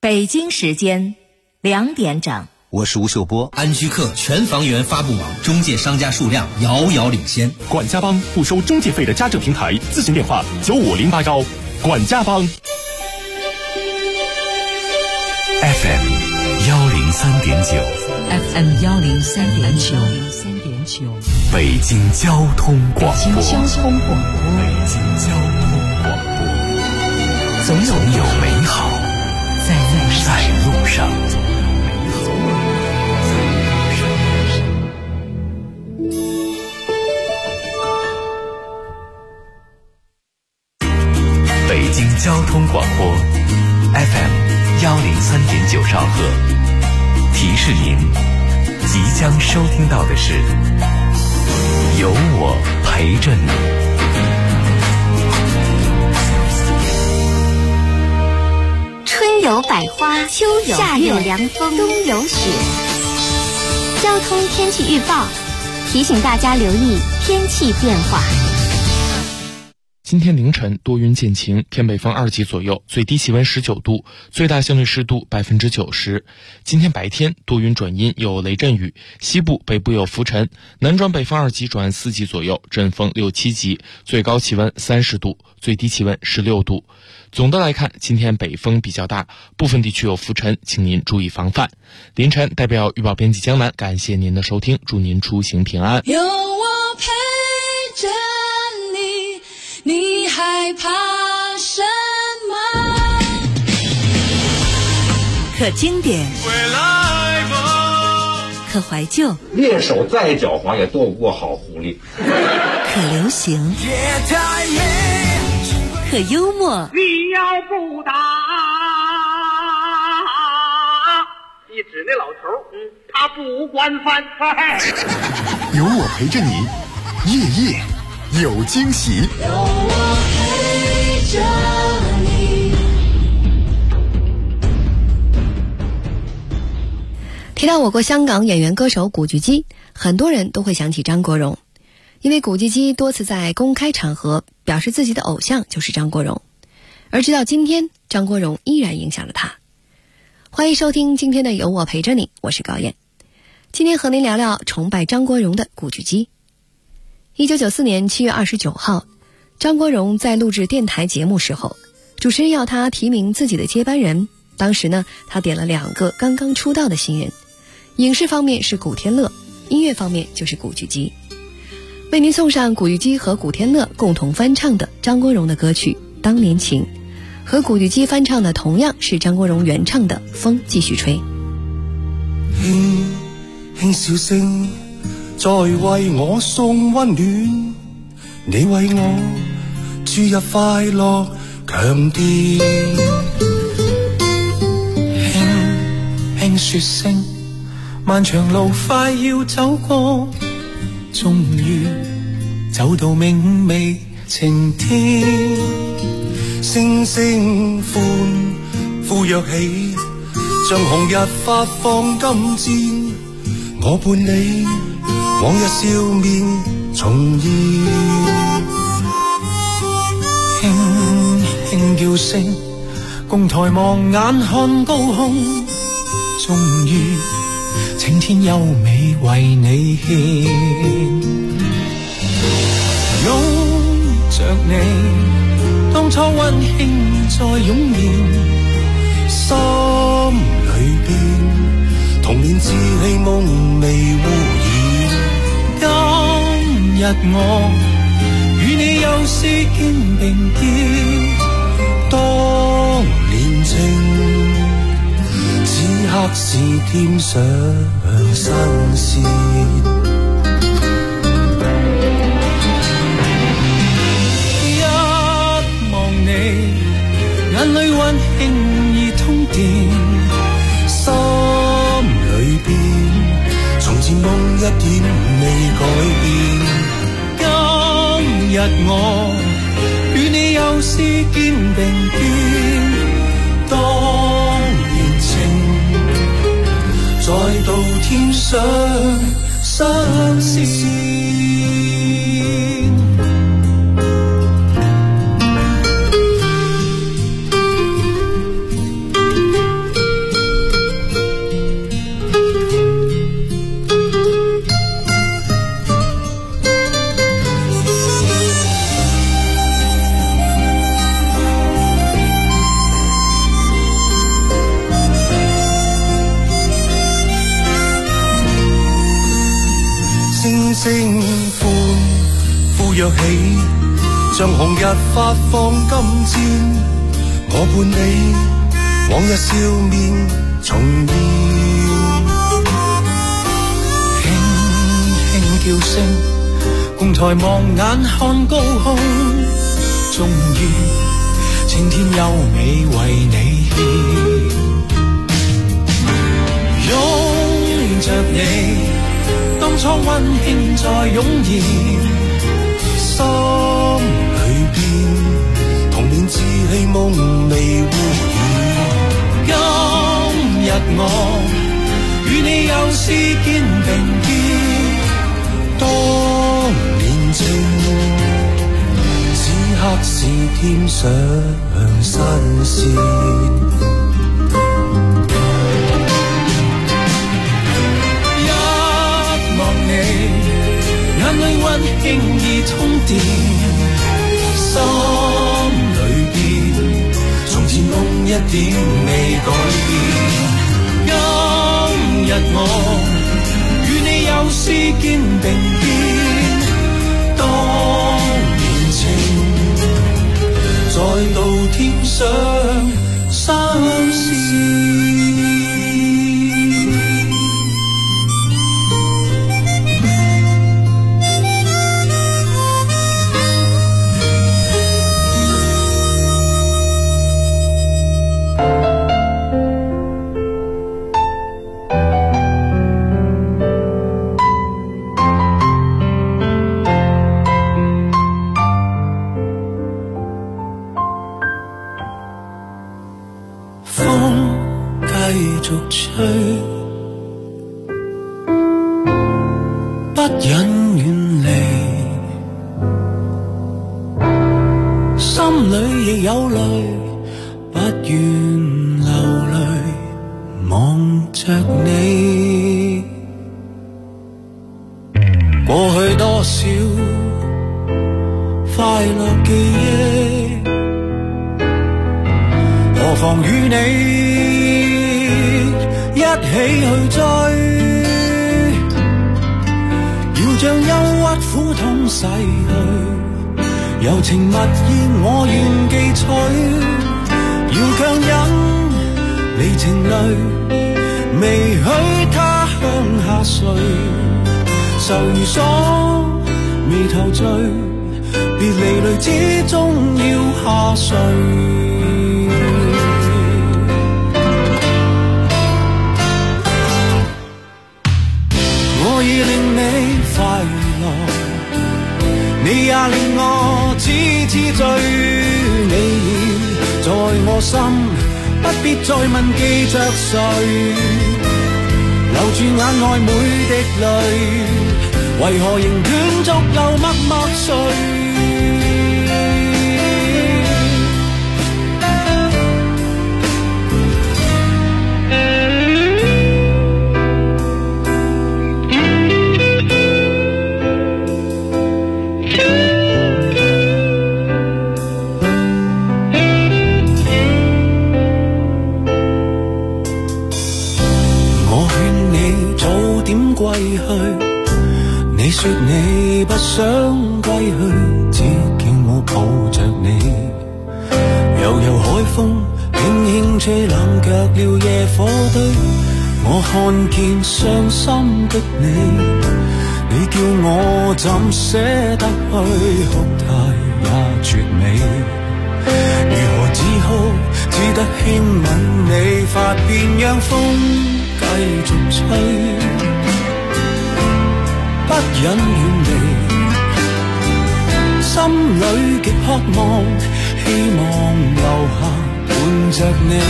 北京时间2点整。 我是吴秀波。 安居客全房源发布网中介商家数量遥遥领先。 管家帮不收中介费的家政平台，咨询电话95081。管家帮。 FM 103.9。 FM 103.9。 北京交通广播。 北京交通广播。总有美好在路上。北京交通广播 FM 103.9兆赫，提示您即将收听到的是有我陪着你。 春有百花，秋有夏有凉风，冬有雪。交通天气预报提醒大家留意天气变化。 今天凌晨多云见晴，偏北风2级左右，最低气温19度，最大相对湿度90%。今天白天多云转阴，有雷阵雨，西部北部有浮尘，南转北风2级转4级左右，阵风6、7级，最高气温30度，最低气温16度。总的来看，今天北风比较大，部分地区有浮尘，请您注意防范。凌晨代表预报编辑江南，感谢您的收听，祝您出行平安。 有我陪着你，你害怕什么？ 可经典，可怀旧， 猎手再狡猾也斗不过好狐狸。 可流行，可幽默。 你要不打，你指那老头，他不管饭菜。 有我陪着你，夜夜有惊喜。 有我陪着你。 提到我国香港演员歌手古巨基，很多人都会想起张国荣，因为古巨基多次在公开场合表示自己的偶像就是张国荣，而直到今天，张国荣依然影响了他。欢迎收听今天的有我陪着你，我是高燕。今天和您聊聊崇拜张国荣的古巨基。1994年7月29号，张国荣在录制电台节目时候，主持人要他提名自己的接班人。当时呢，他点了2个刚刚出道的新人，影视方面是古天乐，音乐方面就是古巨基。为您送上古巨基和古天乐共同翻唱的张国荣的歌曲《当年情》，和古巨基翻唱的同样是张国荣原唱的《风继续吹》。 輕輕笑聲在為我送溫暖，你為我注入快樂強電。輕輕說聲漫長路快要走過，終於走到明媚晴天，星星歡呼躍起，像紅日發放金箭，我伴你往日笑面重現。輕輕叫聲共抬望眼看高空，終於青天優美為你獻，擁着你當初溫馨再湧現，心裏邊童年稚氣夢未污染。今日我與你又試肩並肩，當年情此刻是添上新鮮。一望你眼裏溫馨已通電，心裏邊從前夢一點未改變。今日我與你又試肩並肩，當年情再度添上新鮮。 聲歡呼躍起，像紅日發放金箭，我伴你往日笑面重現，輕輕叫聲，共抬望眼看高空，終於青天優美為你獻，擁着你，當初溫馨再湧現，心裏邊童年稚氣夢未污染。今日我與你又是肩並肩，當年情此刻是添上新鮮。眼淚溫馨已充電，心裏邊從前夢一點未改變。今日我與你又是肩並肩，當年情再度添上新鮮。不忍遠離，心裏亦有淚，不願流淚，望着你。過去多少快樂記憶，何妨與你一起去追，要將憂鬱苦痛逝去，柔情蜜意我願記取，要強忍離情淚，未許他鄉下睡，愁如鎖眉頭聚，別離淚之中要下垂。我已令你快樂，你也令我痴痴醉，你已在我心，不必再問記着誰，留住眼內每滴淚，為何仍斷續又默默睡。歸去，你說你不想歸去，只叫我抱着你。悠悠海風輕輕吹冷卻了野火堆，我看見傷心的你，你叫我怎捨得去，哭態也絕美。如何止哭，只得輕吻你髮邊，讓風繼續吹。不忍遠離，心裏極渴望，希望留下伴着你。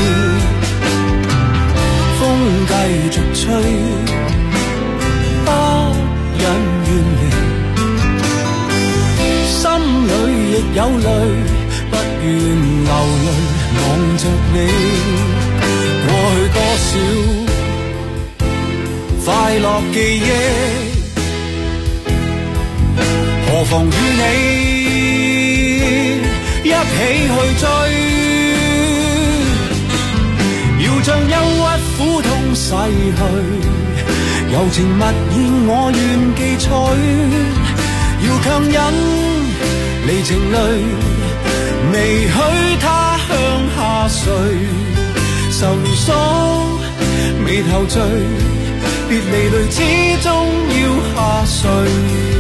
風繼續吹，不忍遠離，心裏亦有淚，不願流淚，望着你。過去多少快樂記憶，何妨與你一起去追，要將憂鬱苦痛逝去， 柔情蜜意我願記取，要強忍離情淚，未許他向下垂，愁鎖眉頭聚，別離淚始終要下垂。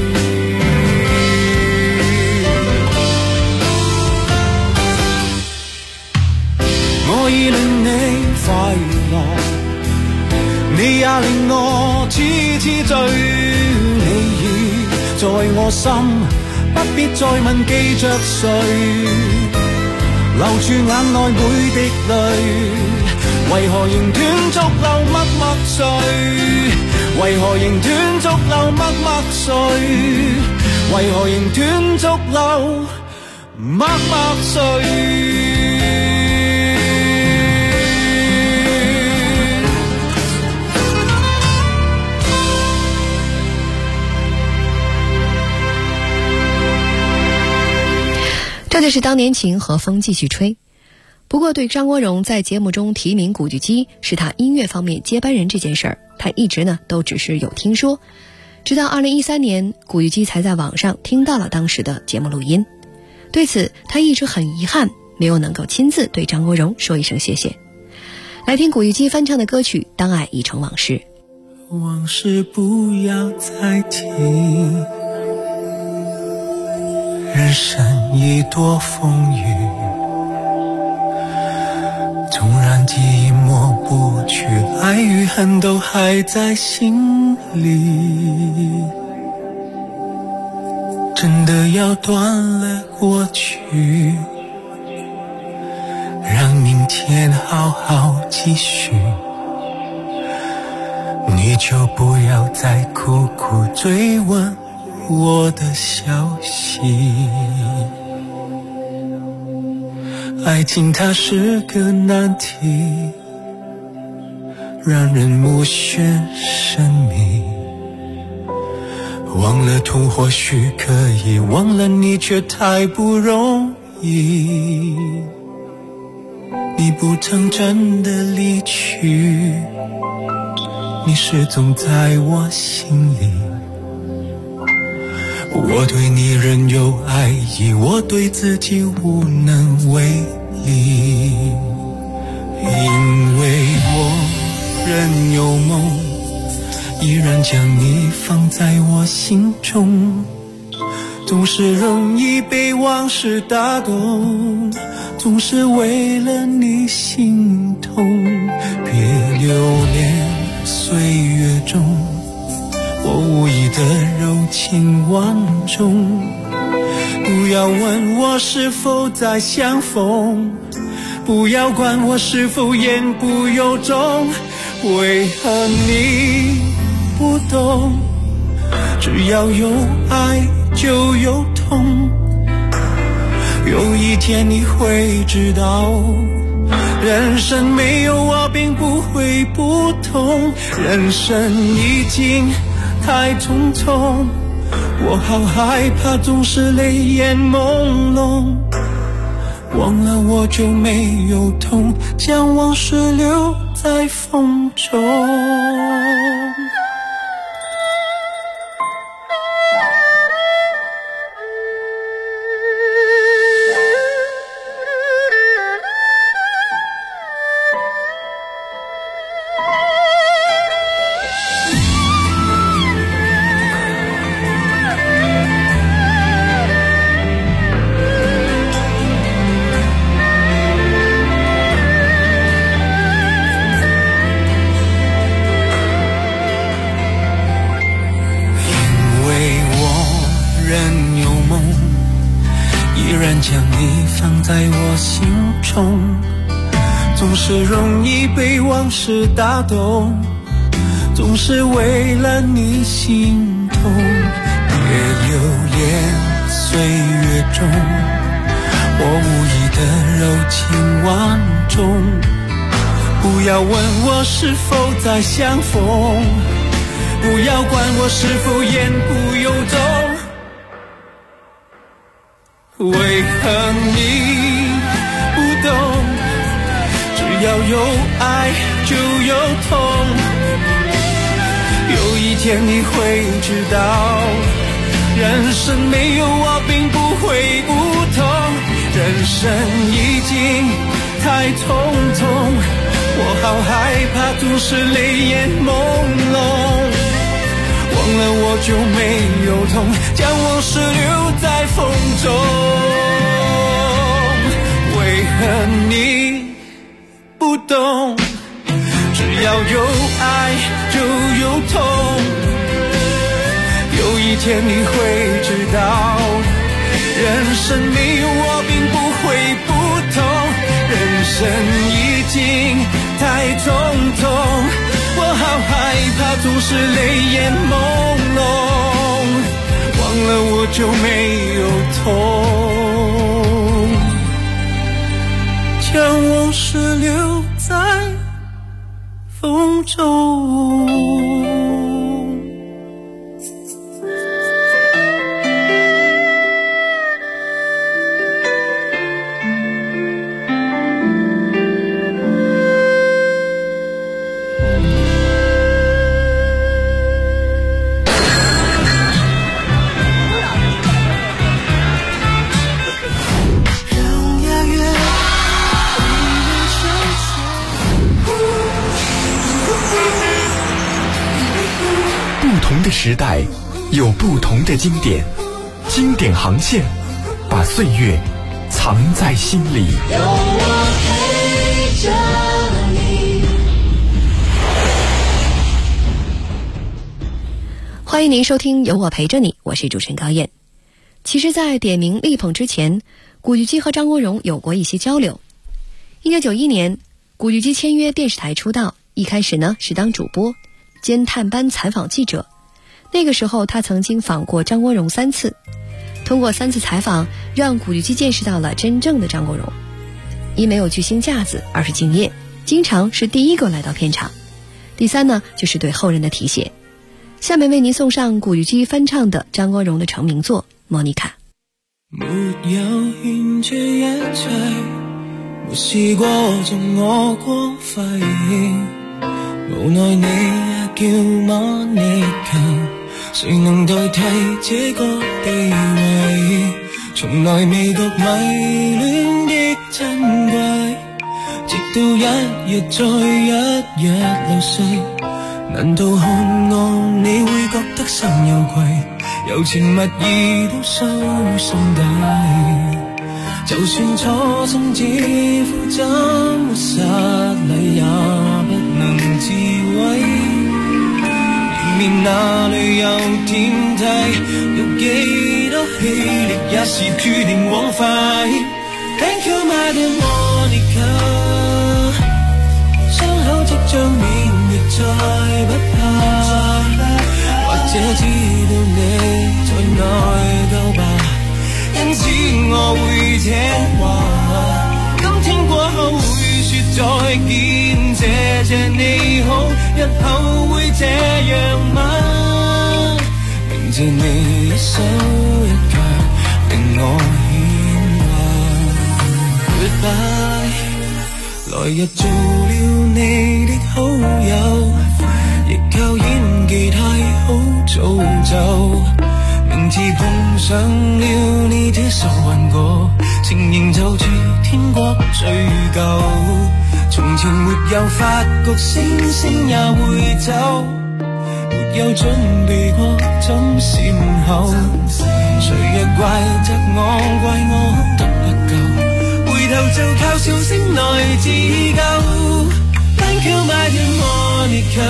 我已令你快樂，你也令我痴痴醉，你已在我心，不必再問記着誰，留住眼內每滴淚，為何仍斷續流默默睡？為何仍斷續流默默睡？為何仍斷續流默默睡？ 这就是当年情和风继续吹。不过对张国荣在节目中提名古巨基是他音乐方面接班人这件事儿，他一直都只是有听说，直到2013年古巨基才在网上听到了当时的节目录音。对此他一直很遗憾没有能够亲自对张国荣说一声谢谢。来听古巨基翻唱的歌曲《当爱已成往事》。 往事不要再提，人生已多风雨，纵然记忆抹不去，爱与恨都还在心里，真的要断了过去，让明天好好继续，你就不要再苦苦追问我的消息。爱情它是个难题，让人目眩神迷，忘了痛或许可以，忘了你却太不容易。你不曾真的离去，你始终在我心里，我对你仍有爱意，我对自己无能为力，因为我仍有梦，依然将你放在我心中，总是容易被往事打动，总是为了你心痛，别留恋岁月中我无意的柔情万种，不要问我是否再相逢，不要管我是否言不由衷，为何你不懂？只要有爱就有痛，有一天你会知道，人生没有我并不会不同，人生已经太匆匆，我好害怕总是泪眼朦胧，忘了我就没有痛，将往事留在风中。将你放在我心中，总是容易被往事打动，总是为了你心痛，别留恋岁月中我无意的柔情万种，不要问我是否再相逢，不要管我是否言不由衷，为何你不懂？只要有爱就有痛，有天你会知道，人生没有我并不会不同，人生已经太匆匆，我好害怕总是泪眼朦胧，忘了我就没有痛，将往事留在风中，为何你不懂？只要有爱就有痛，有一天你会知道，人生没有我并不会不同，人生已经太匆匆，我好害怕总是泪眼朦胧，忘了我就没有痛，将往事留在风中。 不同的时代有不同的经典，经典航线把岁月藏在心里。 有我陪着你。 欢迎您收听有我陪着你，我是主持人高燕。其实在点名力捧之前，古巨基和张国荣有过一些交流。1991年古巨基签约电视台出道，一开始呢是当主播兼探班采访记者。那个时候他曾经访过张国荣3次，通过3次采访让古巨基见识到了真正的张国荣。一没有巨星架子，二是敬业，经常是第一个来到片场。第三呢就是对后人的提携。下面为您送上古巨基翻唱的张国荣的成名作《莫妮卡》。 沒有獻這一切，沒試過將我光輝，無奈你也叫莫妮卡，誰能代替這個地位？從來未覺迷戀的珍貴，直到一日再一日流逝，難道看我你會覺得心有愧？柔情蜜意都收心底，就算初生之痼怎麼失禮也不能自毀，迎面那裏有天梯，有幾多氣力也是注定枉費。 Thank you my dear Monica， 傷口即將免疫再不怕，或者知道你在內疚吧，因此我會聽話，今天過後會說再見，謝你好，日後會這樣嗎？明謝你一手一腳令我牽掛 Goodbye， 來日做了你的好友，亦靠演技太好造就，明次碰上了你這受運過，情形就似天國最舊，從前沒有發覺星星也會走，沒有準備過怎善後，誰若怪責我怪我得不夠，回頭就靠笑聲來自救。Thank you my dear Monica，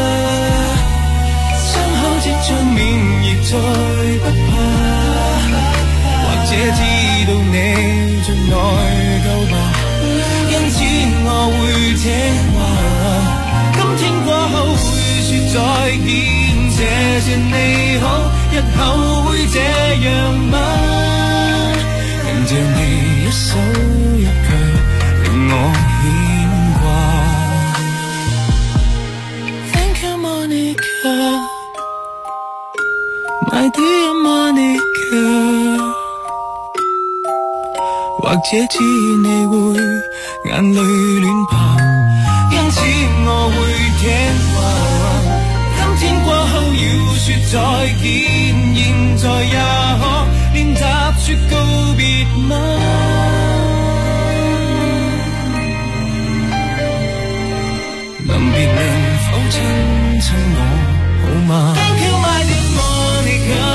傷口即將免疫再不怕，或者知道你在內疚吧，因此我會聽話，今天過後會說再見，謝你好，日後會這樣嗎？明謝你一手一腳令我牽掛。My dear Monica， 或者知你會眼淚亂爬，因此我會聽話，今天過後要再見，現在也可練習說告別嗎？臨別能否親親我好嗎 ？Thank you my dear Monica，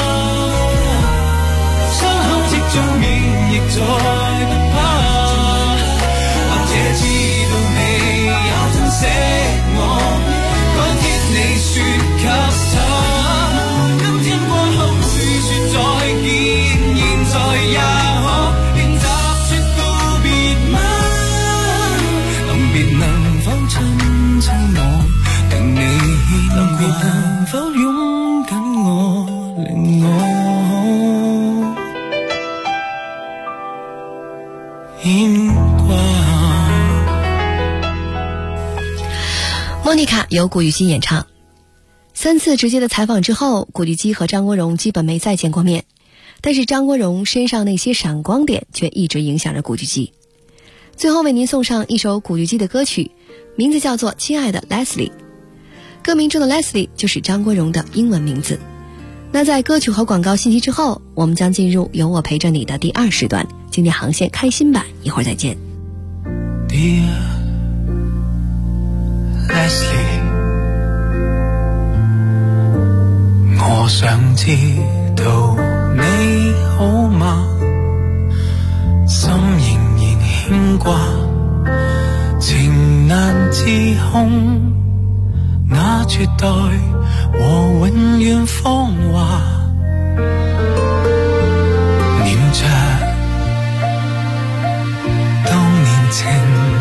傷口即將免疫再不怕，或者知道你也珍惜我，該貼你說給他。今天過後會說再見，現在也可練習說告別嗎？臨別能否親親我，令你臨別能否擁緊我，令我牽掛。 莫妮卡由古巨基演唱。3次直接的采访之后，古巨基和张国荣基本没再见过面，但是张国荣身上那些闪光点却一直影响着古巨基。最后为您送上一首古巨基的歌曲，名字叫做《亲爱的 Leslie》，歌名中的 Leslie 就是张国荣的英文名字。那在歌曲和广告信息之后，我们将进入有我陪着你的第2时段，经典航线开心版，一会儿再见。 Dear Leslie， 我想知道你好嗎？心仍然牽掛，情難自控，那絕代和永遠芳華，念着當年情，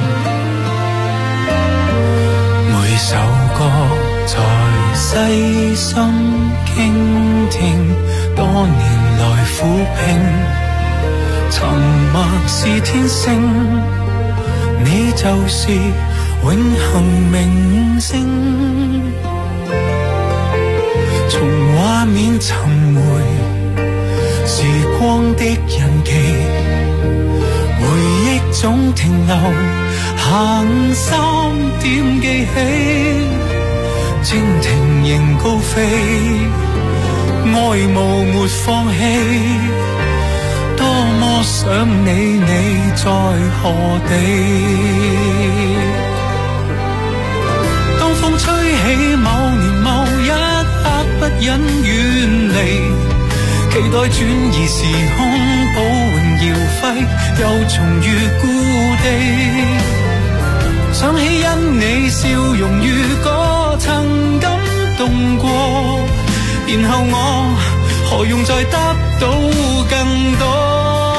每首歌在細心傾聽，多年來撫平，沉默是天性，你就是永恆明星。從畫面尋回時光的印記，回憶總停留，下午3點記起，蜻蜓仍高飛，愛慕沒放棄，多麼想你在何地？當風吹起某年某一刻，不忍遠離，期待轉移時空，保榮耀輝，又重遇故地。想起因你笑容如歌曾感動過，然後我何用再得到更多？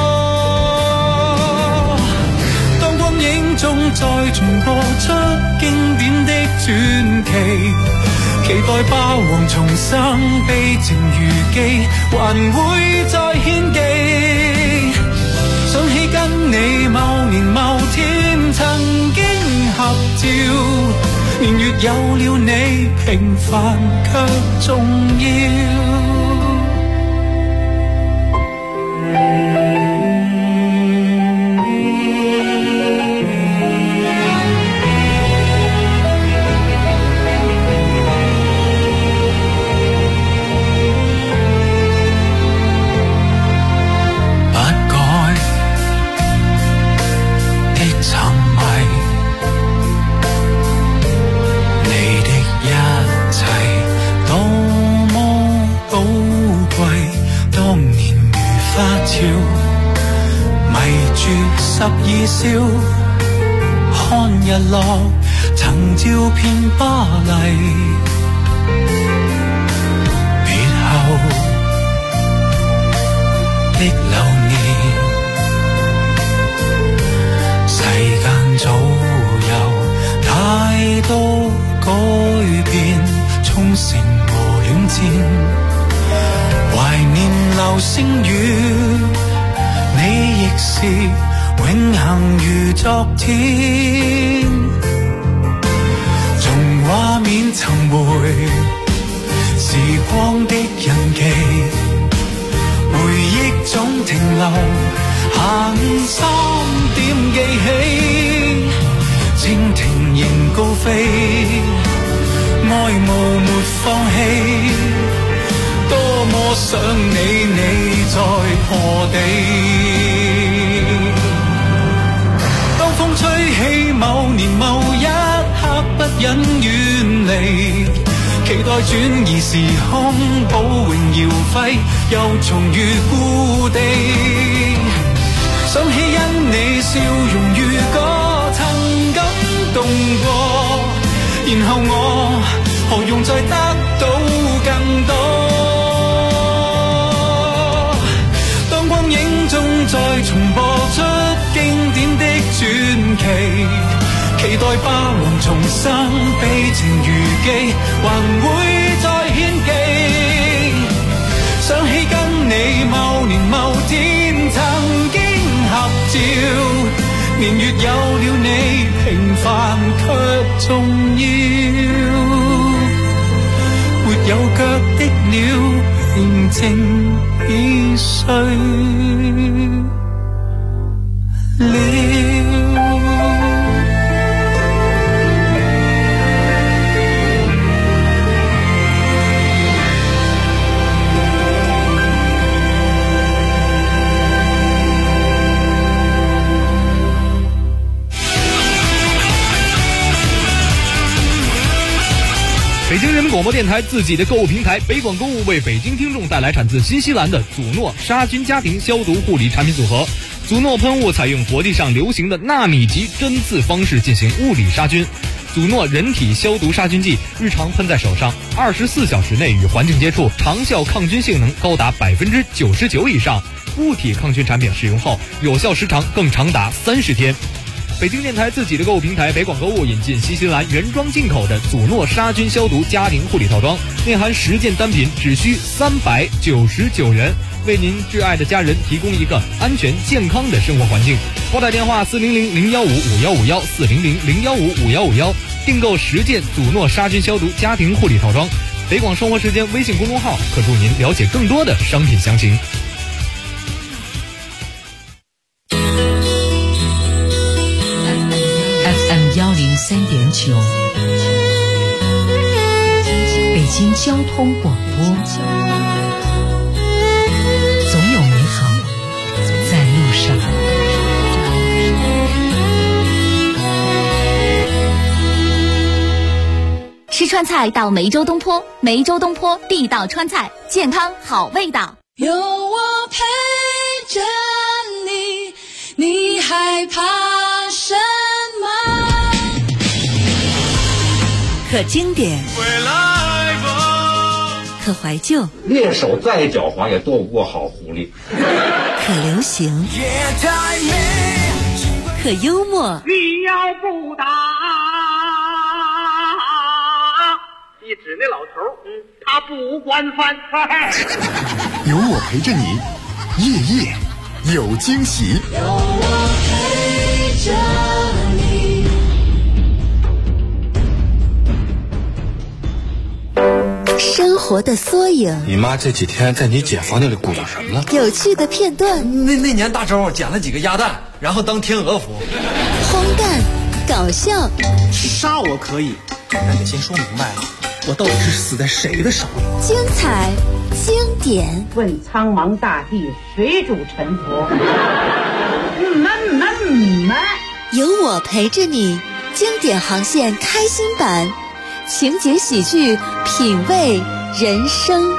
當光影中再重播出經典的傳奇，期待霸王重生，悲情如記，還會再獻技。想起跟你某年某天曾經合照，年月有了你，平凡卻重要。12宵看日落，曾照遍巴黎，別後的流年，世間早有太多改變，沖繩和戀戰，懷念流星雨，你亦是永恆如昨天，從畫面尋回時光的印記，回憶總停留，下午3點記起，蜻蜓仍高飛，愛慕沒放棄， 我想你，你在何地？當風吹起某年某一刻，不忍遠離，期待轉移時空，保榮耀輝，又重遇故地。想起因你笑容如歌，曾感動過，然後我何用再得到更多？當光影中再重播出經典的傳奇，期待霸王重生，悲情如記，還會再獻技。想起跟你某年某天曾經合照，年月有了你，平凡卻重要。沒有腳的鳥，平靜已睡了。 北京人民广播电台自己的购物平台北广购物为北京听众带来产自新西兰的祖诺杀菌家庭消毒护理产品组合。祖诺喷雾采用国际上流行的纳米级针刺方式进行物理杀菌。祖诺人体消毒杀菌剂日常喷在手上，24小时内与环境接触，长效抗菌性能高达99%以上。物体抗菌产品使用后，有效时长更长达30天。北京电台自己的购物平台北广购物引进新西兰原装进口的祖诺杀菌消毒家庭护理套装，内含10件单品，只需399元，为您挚爱的家人提供一个安全健康的生活环境。拨打电话400-015-5151 400-015-5151，订购10件祖诺杀菌消毒家庭护理套装。北广生活时间微信公众号可助您了解更多的商品详情。 FM103.9，北京交通广播，总有美好在路上。 吃川菜到梅州东坡，梅州东坡地道川菜，健康好味道。 有我陪着你，你害怕什么？ 可经典，可怀旧， 猎手再狡猾也躲不过好狐狸。 可流行，可幽默。 你要不打，一指那老头，他不管饭。 有我陪着你，夜夜有惊喜。 有我陪着你。 生活的缩影。 你妈这几天在你姐房间里鼓捣什么了？ 有趣的片段。 那年大周捡了几个鸭蛋，然后当天鹅服。 荒诞，搞笑。 杀我可以，但得先说明白了，我到底是死在谁的手里？ 精彩，经典。 问苍茫大地，谁主沉浮？ 有我陪着你，经典航线开心版。情节喜剧，品味人生。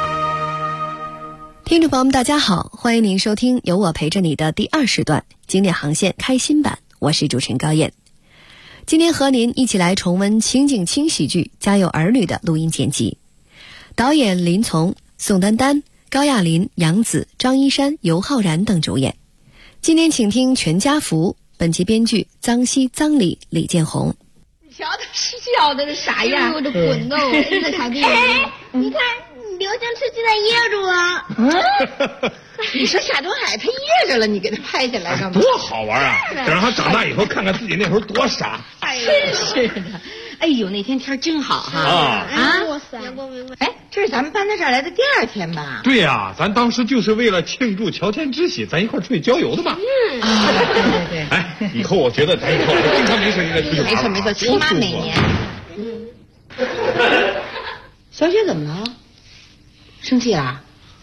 听众朋友们大家好，欢迎您收听有我陪着你的第2时段经典航线开心版，我是主持人高燕。今天和您一起来重温情景轻喜剧《家有儿女》的录音剪辑，导演林从、宋丹丹、高亚麟、杨紫、张一山、尤浩然等主演。今天请听全家福，本期编剧臧西、臧李、李建红。 瞧他笑的是啥样？我的滚动，那草地。你看，流星吃鸡蛋噎着啊！你说夏东海他噎着了，你给他拍下来干嘛？ 多好玩啊！等让他长大以后看看自己那时候多傻。 真是的。哎呦，那天天真好哈！哇塞！哎，这是咱们搬到这儿来的第2天吧？ 对呀，咱当时就是为了庆祝乔迁之喜，咱一块出去郊游的嘛。 对。 哎，以后我觉得咱以后经常没事应该出去玩。 没错，起码每年。小雪怎么了？生气了？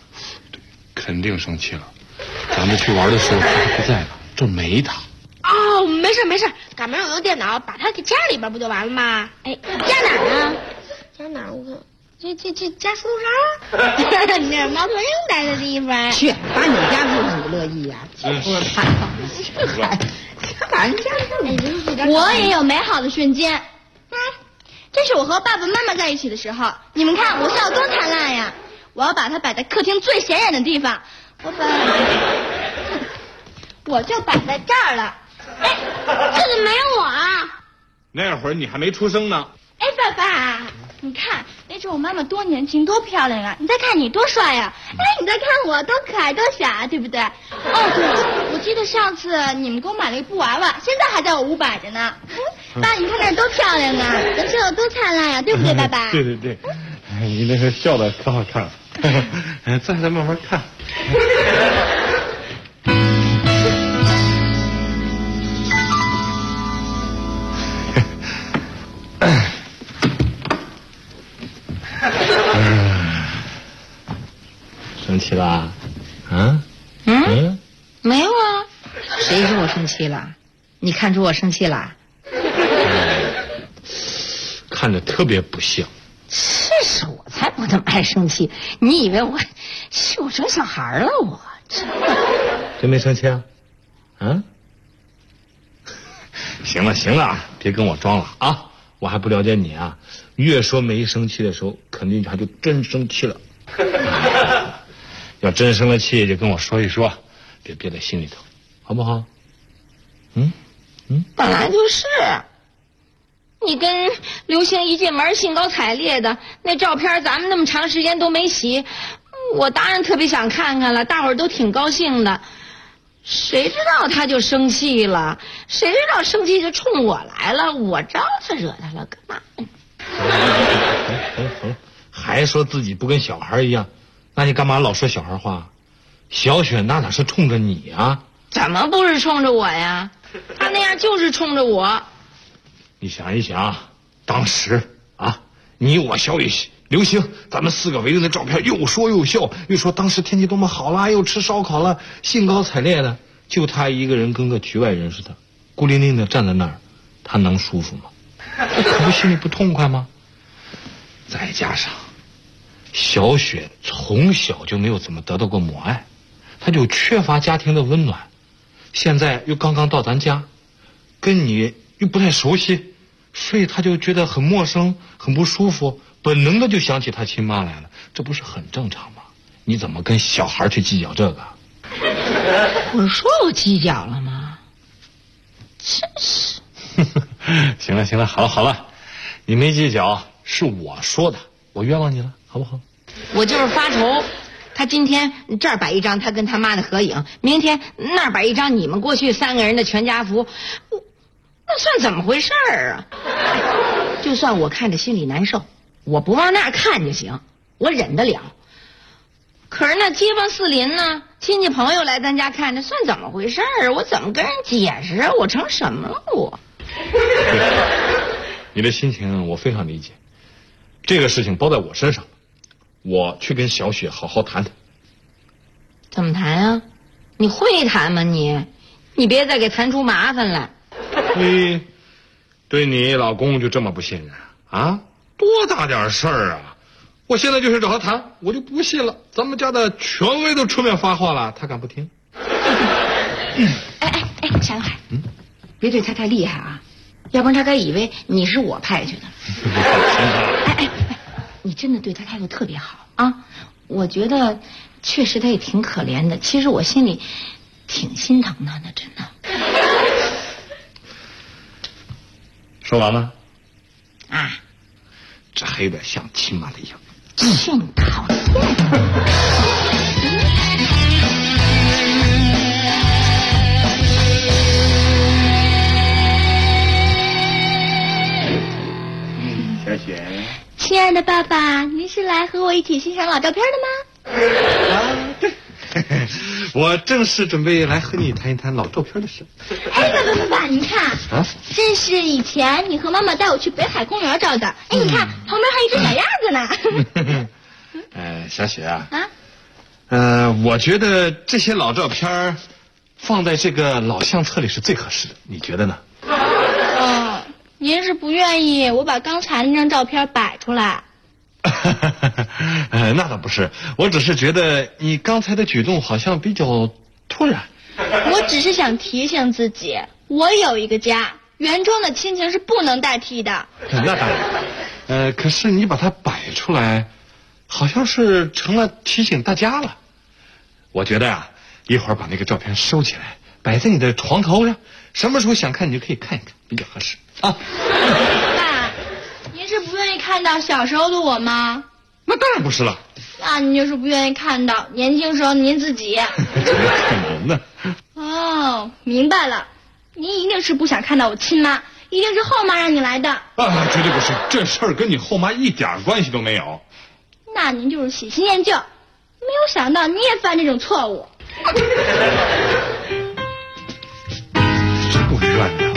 肯定生气了。咱们去玩的时候他不在了，这没他。 哦，没事没事，赶明儿我用电脑把它给加里边不就完了吗？哎，加哪儿呢？加哪儿？我看。这加书上，你这猫头鹰待的地方。 去，把你加书上不乐意呀？就是太好了，把人加上。 我也有美好的瞬间。这是我和爸爸妈妈在一起的时候，你们看我笑多灿烂呀！我要把它摆在客厅最显眼的地方，我就摆在这儿了。哎，这怎么没有我啊？ 那会儿你还没出生呢。 哎，爸爸，你看那时候我妈妈多年轻多漂亮啊！你再看你多帅呀！哎，你再看我多可爱多傻，对不对？哦，对了，我记得上次你们给我买了一布娃娃，现在还在我屋摆着呢。爸，你看那多漂亮啊！咱笑得多灿烂呀，对不对，爸爸？ 对对对，你那个笑的可好看了。再慢慢看。 生气啦？ 没有啊。谁说我生气了？你看出我生气了？ 看着特别不像。 是我才不那么爱生气。你以为我生小孩了？我真没生气啊？行了行了，别跟我装了啊！我还不了解你啊。越说没生气的时候，肯定他就真生气了。要真生了气，就跟我说一说，别憋在心里头，好不好？ 本来就是。你跟刘星一进门兴高采烈的，那照片咱们那么长时间都没洗，我当然特别想看看了，大伙儿都挺高兴的。谁知道他就生气了，谁知道生气就冲我来了，我招他惹他了，干嘛？ 好，还说自己不跟小孩一样，那你干嘛老说小孩话？小雪那哪是冲着你啊？ 怎么不是冲着我呀？他那样就是冲着我。 你想一想，当时啊，你我小雨刘星，咱们4个围着那照片又说又笑，又说当时天气多么好啦，又吃烧烤了，兴高采烈的，就他一个人跟个局外人似的，孤零零的站在那儿，他能舒服吗？可不心里不痛快吗？再加上小雪从小就没有怎么得到过母爱，她就缺乏家庭的温暖，现在又刚刚到咱家，跟你又不太熟悉，所以她就觉得很陌生，很不舒服，本能的就想起她亲妈来了，这不是很正常吗？你怎么跟小孩去计较这个？ 我说我计较了吗？真是。 行了，好了，你没计较，是我说的，我冤枉你了，好不好？ 我就是发愁，他今天这儿摆一张他跟他妈的合影，明天那儿摆一张你们过去3个人的全家福，那算怎么回事啊？就算我看着心里难受，我不往那儿看就行，我忍得了。可是那街坊四邻呢，亲戚朋友来咱家看，那算怎么回事儿？我怎么跟人解释啊？我成什么了我？ 你的心情我非常理解，这个事情包在我身上，我去跟小雪好好谈谈。 怎么谈啊？你会谈吗你？你别再给谈出麻烦来。 你对你老公就这么不信任啊？多大点事儿啊！我现在就去找他谈，我就不信了，咱们家的权威都出面发话了，他敢不听？ 哎，夏东海，别对他太厉害啊，要不然他该以为你是我派去的。哎，你真的对他态度特别好啊！我觉得确实他也挺可怜的，其实我心里挺心疼他的，真的。 说完了？ 啊， 这黑的像亲妈的一样。 挺讨厌。 小雪， 亲爱的爸爸，您是来和我一起欣赏老照片的吗？ 啊，对，我正是准备来和你谈一谈老照片的事。 哎，爸，您看啊，这是以前你和妈妈带我去北海公园照的。哎，你看旁边还有一只小鸭子呢。 小雪啊， 我觉得这些老照片放在这个老相册里是最合适的，你觉得呢？ 您是不愿意我把刚才那张照片摆出来？ 那倒不是，我只是觉得你刚才的举动好像比较突然。 我只是想提醒自己，我有一个家，原装的亲情是不能代替的。 那当然，可是你把它摆出来，好像是成了提醒大家了。我觉得呀，一会儿把那个照片收起来，摆在你的床头上，什么时候想看你就可以看一看，比较合适啊。 爸，您是不愿意看到小时候的我吗？ 那当然不是了。 那您就是不愿意看到年轻时候您自己。 怎么可能呢？ 哦，明白了，您一定是不想看到我亲妈，一定是后妈让你来的。 绝对不是，这事儿跟你后妈一点关系都没有。 那您就是喜新厌旧，没有想到你也犯这种错误。 真够冤的。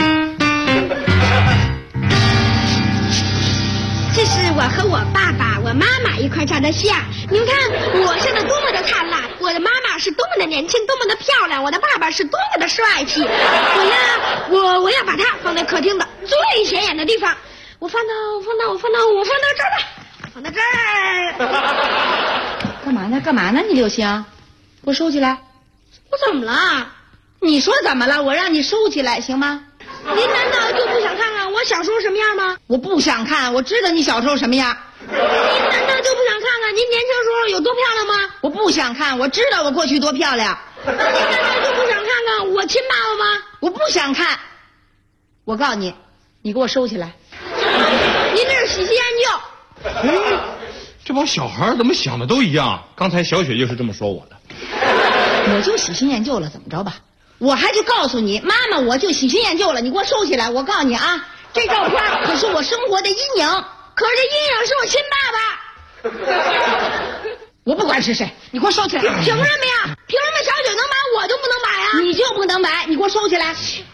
这是我和我爸爸、我妈妈一块照的相。你们看我笑得多么的灿烂，我的妈妈是多么的年轻，多么的漂亮，我的爸爸是多么的帅气。我要把它放在客厅的最显眼的地方。我放到这儿了，放到这儿。 干嘛呢？你刘星，给我收起来。 我怎么了？ 你说怎么了？我让你收起来行吗？ 您难道就不想看看我小时候什么样吗？ 我不想看，我知道你小时候什么样。 您难道就不想看看您年轻时候有多漂亮吗？ 我不想看，我知道我过去多漂亮。 您难道就不想看看我亲爸爸吗？ 我不想看。我告诉你，你给我收起来。 您这是喜新厌旧。 这帮小孩怎么想的都一样？刚才小雪就是这么说我的。 我就喜新厌旧了，怎么着吧？我还就告诉你，妈妈，我就喜新厌旧了，你给我收起来。我告诉你啊，这照片可是我生活的阴影， 可是这阴影是我亲爸爸。 我不管是谁，你给我收起来。 凭什么呀？凭什么小雪能摆，我就不能摆啊？ 你就不能摆，你给我收起来。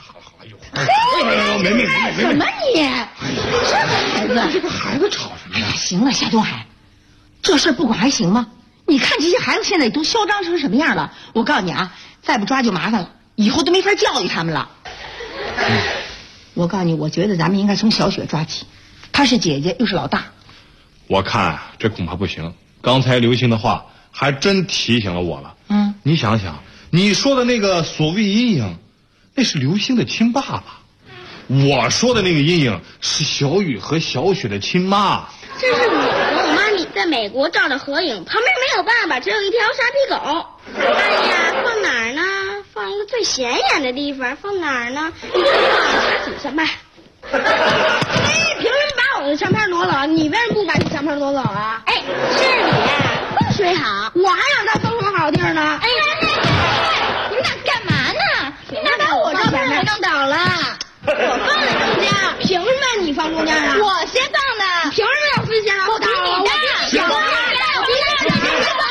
没什么你？这孩子， 这个孩子吵什么呀？ 行了，夏东海，这事不管还行吗？你看这些孩子现在都嚣张成什么样了？我告诉你啊，再不抓就麻烦了，以后都没法教育他们了。我告诉你，我觉得咱们应该从小雪抓起，她是姐姐又是老大。 我看这恐怕不行。刚才刘星的话还真提醒了我了。你想想，你说的那个所谓阴影，那是刘星的亲爸爸。我说的那个阴影是小雨和小雪的亲妈。 这是我和我妈咪在美国照的合影，旁边没有爸爸，只有一条沙皮狗。哎呀，放哪儿呢？放一个最显眼的地方。放哪儿呢？你看查怎么相拍？凭什么把我的相片挪走？你为什么不把你相片挪走啊？哎，是你风水好，我还想到风水好地儿呢。哎，你们俩干嘛呢？你哪把我照片给弄倒了？我放在中间，凭什么你放中间啊？我先放的，凭什么要分先让我倒？我比你小，我比你小，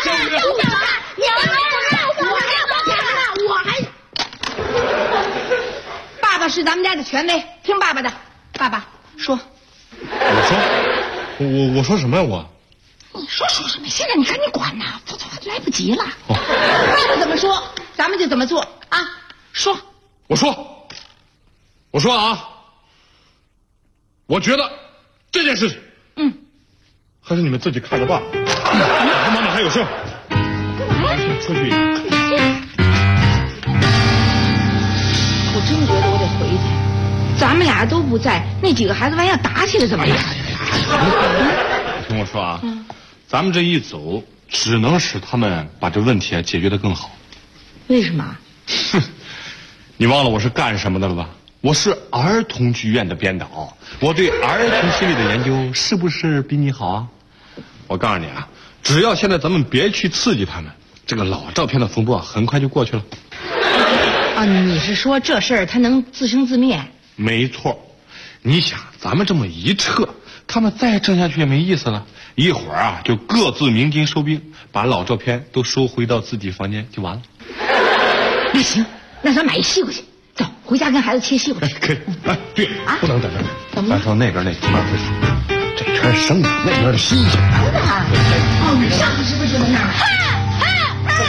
我还。 爸爸是咱们家的权威，听爸爸的。爸爸说。 我说什么呀？ 你说什么？现在你赶紧管呐，走，来不及了。爸爸怎么说，咱们就怎么做啊？说。 我说啊，我觉得这件事情，还是你们自己看着办。妈妈还有事， 干嘛呀？ 出去一下。 我真觉得我得回去，咱们俩都不在，那几个孩子万一要打起来怎么办？ 听我说啊，咱们这一走，只能使他们把这问题解决得更好。 为什么？ 你忘了我是干什么的了吧？我是儿童剧院的编导，我对儿童心理的研究是不是比你好啊？我告诉你啊，只要现在咱们别去刺激他们，这个老照片的风波很快就过去了。 你是说这事儿它能自生自灭？ 没错，你想咱们这么一撤，他们再挣下去也没意思了，一会儿啊就各自鸣金收兵，把老照片都收回到自己房间就完了。 那行，那咱买一西瓜去，走，回家跟孩子切西瓜去。 可以。对啊，不能等着，咱上那边那门回去，这圈生的，那边的新鲜。 你上次是不是就在那儿？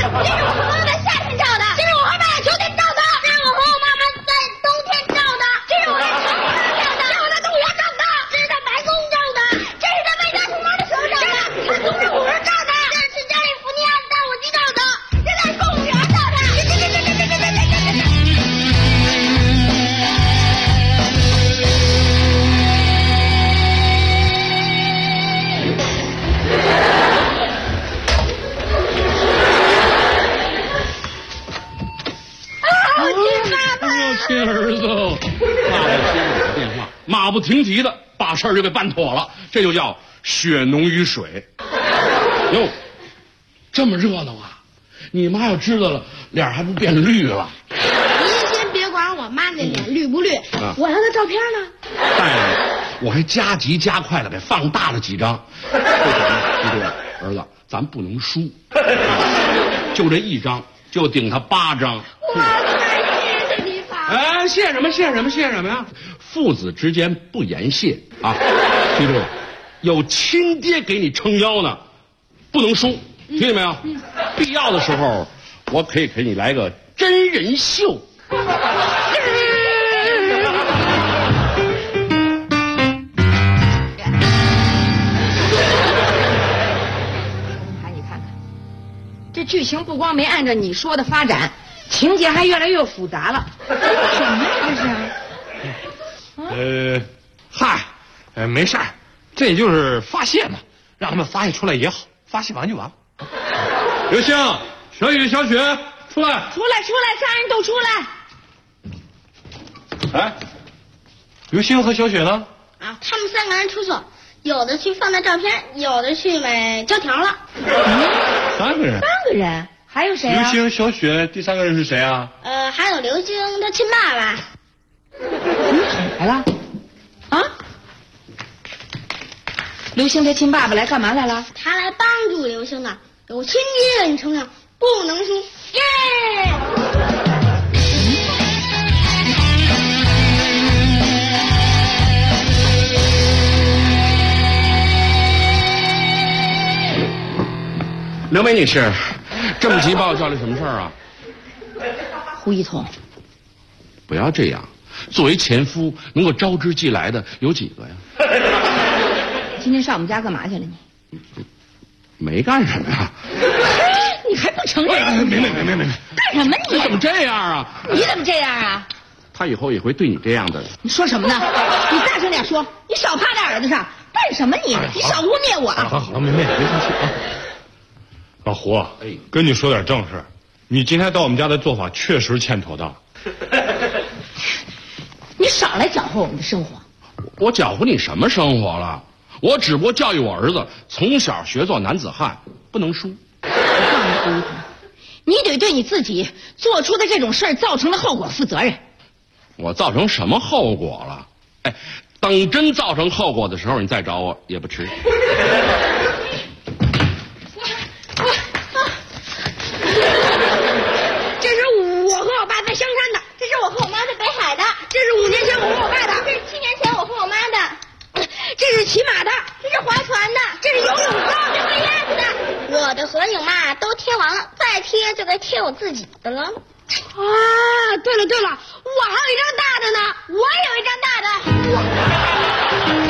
亲儿子，爸爸接了我的电话，马不停蹄的把事儿就给办妥了，这就叫血浓于水。哟，这么热闹啊！你妈要知道了，脸还不变绿了。 您先别管我妈的脸绿不绿，我要的照片呢。 带来，我还加急加快的给放大了几张。为什么？对，儿子，咱不能输，就这一张，就顶他8张。 我太谢谢你爸。 哎，谢什么呀？父子之间不言谢啊！记住了，有亲爹给你撑腰呢，不能输，听见没有？必要的时候，我可以给你来个真人秀。 你看看，这剧情不光没按照你说的发展，情节还越来越复杂了。什么这是？ 没事儿，这也就是发泄嘛，让他们发泄出来也好，发泄完就完了。刘星、小雨、小雪，出来！ 出来，3人都出来！ 哎，刘星和小雪呢？ 啊，他们3个人出去，有的去放大照片，有的去买胶条了。 3个人？ 3个人，还有谁啊？ 刘星、小雪，第3个人是谁啊？ 还有刘星他亲爸爸。 来了？啊？刘星他亲爸爸来干嘛来了？ 他来帮助刘星的，有亲爹给你撑腰，不能输，耶！ 刘梅女士，这么急把我叫来什么事儿啊？ 胡一彤， 不要这样，作为前夫能够招之即来的有几个呀？ 今天上我们家干嘛去了你？ 没干什么呀。 你还不承认？ 没。 干什么你？ 怎么这样啊？ 你怎么这样啊？ 他以后也会对你这样的。 你说什么呢？你大声点说！你少趴在耳朵上，干什么你？你少污蔑我！ 好了，梅别生气啊。老胡，跟你说点正事，你今天到我们家的做法确实欠妥当。 你少来搅和我们的生活。 我搅和你什么生活了？我只不过教育我儿子从小学做男子汉，不能输。 我告诉你，胡一彤，你得对你自己做出的这种事儿造成的后果负责任。 我造成什么后果了？哎，等真造成后果的时候，你再找我也不迟。 这是我和我爸在香山的，这是我和我妈在北海的，这是5年前我和我爸的，这是7年前我和我妈的，这是骑马的，这是划船的，这是游泳的，这是鸭子的。我的合影嘛都贴完了，再贴就该贴我自己的了。啊，对了，我还有一张大的呢，我有一张大的。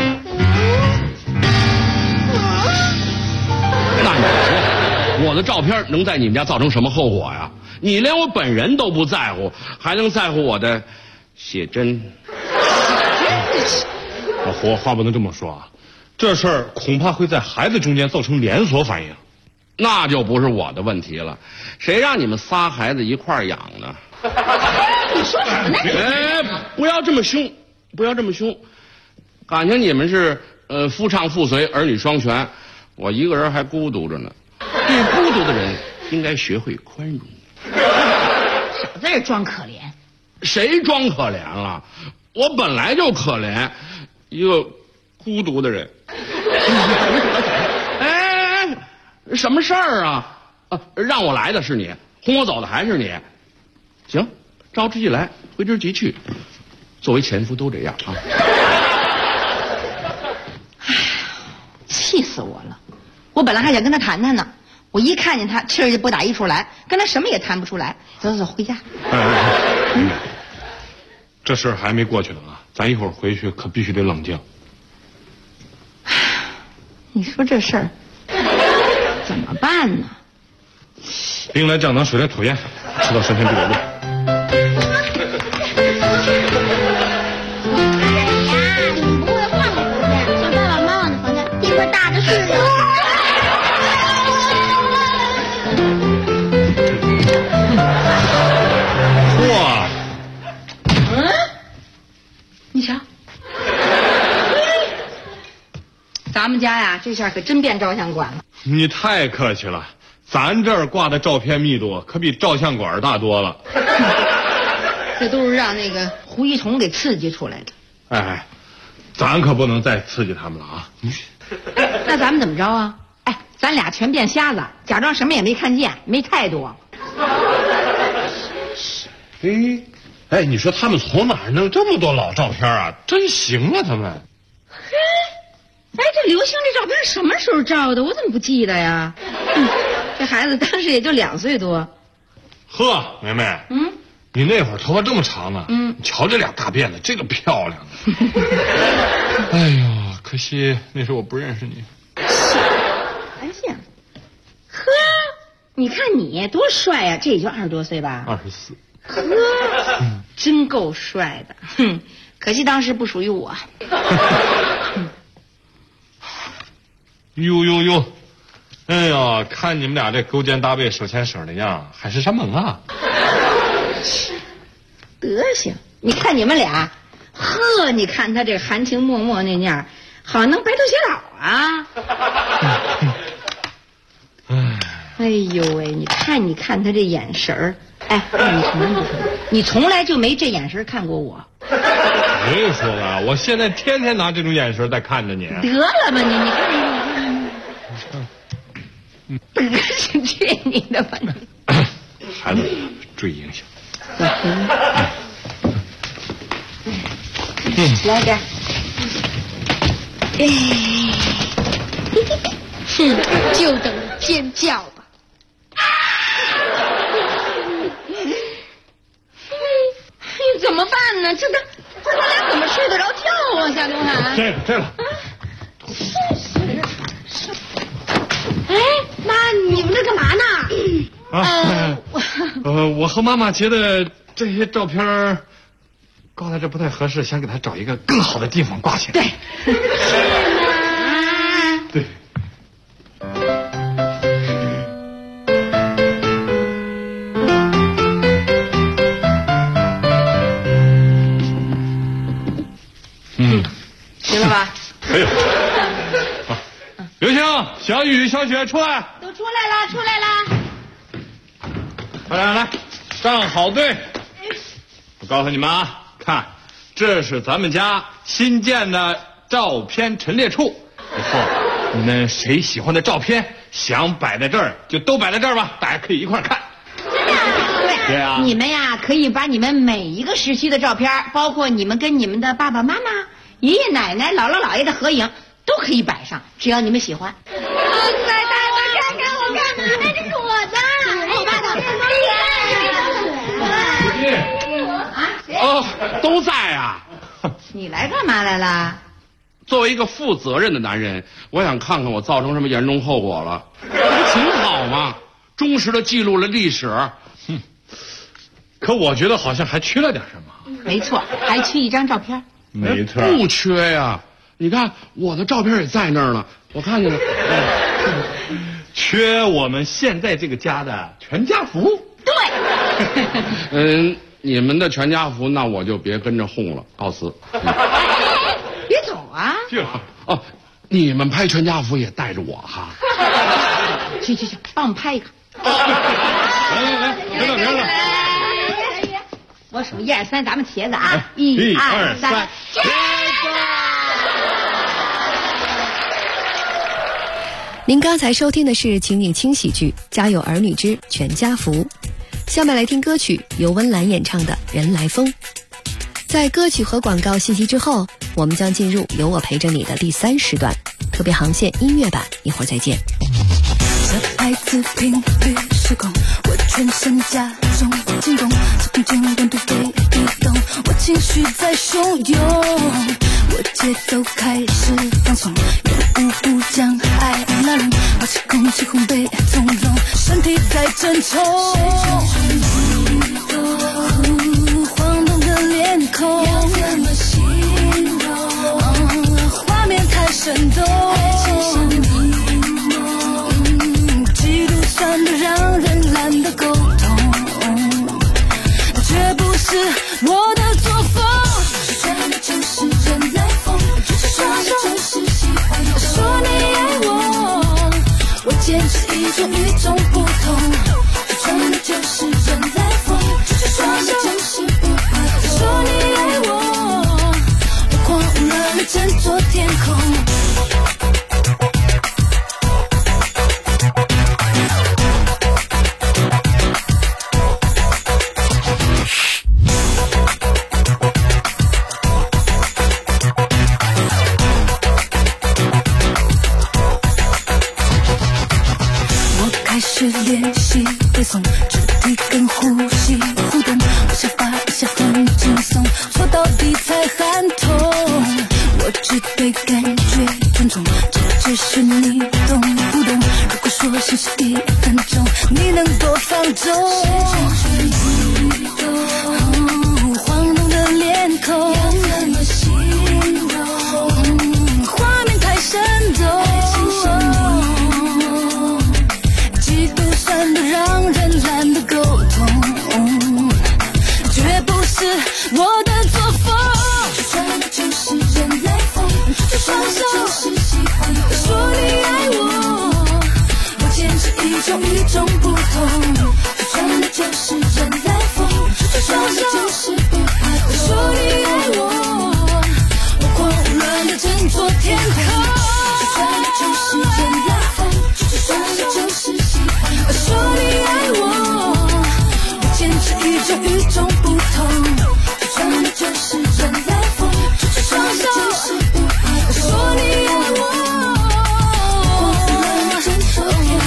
那你说，我的照片能在你们家造成什么后果呀？你连我本人都不在乎，还能在乎我的写真？ 老胡，话不能这么说啊，这事儿恐怕会在孩子中间造成连锁反应。 那就不是我的问题了，谁让你们仨孩子一块儿养呢？ 你说什么呢？ 哎，不要这么凶，不要这么凶。感情你们是夫唱妇随，儿女双全，我一个人还孤独着呢。对孤独的人应该学会宽容。 少在这装可怜。 谁装可怜了？我本来就可怜，一个孤独的人。哎，什么事儿啊？让我来的是你，轰我走的还是你。行，招之即来，挥之即去。作为前夫都这样啊。 哎呀，气死我了！我本来还想跟他谈谈呢，我一看见他，气儿就不打一处来，跟他什么也谈不出来。走，回家。 这事儿还没过去呢啊，咱一会儿回去可必须得冷静。 你说这事儿怎么办呢？ 兵来将挡，水来土掩，吃到山前必有路。 你们不会换个房间，像爸爸妈妈的房间，地方大的是呢。 嚯， 们家呀，这下可真变照相馆了。 你太客气了，咱这儿挂的照片密度可比照相馆大多了。 这都是让那个胡一彤给刺激出来的。 哎，咱可不能再刺激他们了啊！ 那咱们怎么着啊？哎，咱俩全变瞎子，假装什么也没看见，没态度。 哎，你说他们从哪儿弄这么多老照片啊？真行啊，他们。 哎，这刘星这照片什么时候照的？我怎么不记得呀？这孩子当时也就2岁多。 呵，梅梅，你那会儿头发这么长呢，你瞧这俩大辫子，这个漂亮。哎呀，可惜那时候我不认识你。 哎呀，呵，你看你多帅呀！这也就20多岁吧 ？24。 呵，真够帅的。哼，可惜当时不属于我。 哟，哎呀，看你们俩这勾肩搭背手牵手的样，海誓山盟啊！ 德行，你看你们俩，呵，你看他这含情脉脉那样，好像能白头偕老啊！哎呦喂，你看他这眼神儿，哎，你从来就没这眼神看过我。 我跟你说吧，我现在天天拿这种眼神在看着你。 得了吧你德行去你的吧你！ 孩子注意影响。 来点。 就等尖叫吧。 怎么办呢？这咱俩怎么睡得着觉啊？夏东海。 这了。 哎，妈，你们这干嘛呢？我和妈妈觉得这些照片挂在这不太合适，想给他找一个更好的地方挂起来。 对。 对。 行了吧？ 可以。刘星、小雨、小雪出来！ 都出来了！ 来，站好队！我告诉你们啊，看，这是咱们家新建的照片陈列处。以后你们谁喜欢的照片想摆在这儿，就都摆在这儿吧，大家可以一块看。对啊， 你们呀可以把你们每一个时期的照片，包括你们跟你们的爸爸妈妈、爷爷奶奶、姥姥姥爷的合影，都可以摆上，只要你们喜欢。 来，我看，那这是我的，我爸的。都在啊。 你来干嘛来了？ 作为一个负责任的男人，我想看看我造成什么严重后果了。挺好嘛，忠实的记录了历史。 可我觉得好像还缺了点什么。 没错，还缺一张照片。 没错， 不缺呀。你看我的照片也在那儿呢，我看见了。 缺我们现在这个家的全家福。 对。 你们的全家福，那我就别跟着哄了，告辞。 别走啊！ 哦，你们拍全家福也带着我哈。 去，帮我们拍一个。 来，别了。 我数1、2、3，咱们茄子啊！1、2、3，茄子！ 您刚才收听的是情景轻喜剧《家有儿女之全家福》，下面来听歌曲，由温岚演唱的《人来疯》。在歌曲和广告信息之后，我们将进入有我陪着你的第3时段，特别航线音乐版，一会儿再见。 这爱自频率失控，我全身加重惊动，这空间温度给移动，我情绪在汹涌，我节奏开始放松，有无不将爱拉拢，保持空气烘焙从容，身体在震动，晃动的脸孔，要怎么形容？画面太生动，酸的让人懒得沟通，绝不是我的作风。说的就是人来疯，说的就是喜欢，说你背诵，肢体跟呼吸互动，我想法一下很轻松，说到底才喊痛。我只对感觉尊重，这只是你懂不懂？如果说现实1分钟，你能多放纵？晃动的脸孔，要怎么形容？画面太生动，既不酸的让人懒得沟通，绝不是我的作风。穿的就是人来疯，双手就是喜欢说你爱我，我坚持与众不同。穿的就是人来疯，双手就是不怕说你爱我，我狂乱的振作天空。穿的就是人来疯，穿的就是喜欢说你爱我，我坚持与众不同。穿的就是人来疯，双手就是不怕说你爱我，狂乱的振作天空。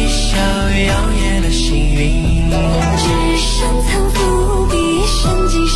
只剩残复笔，生计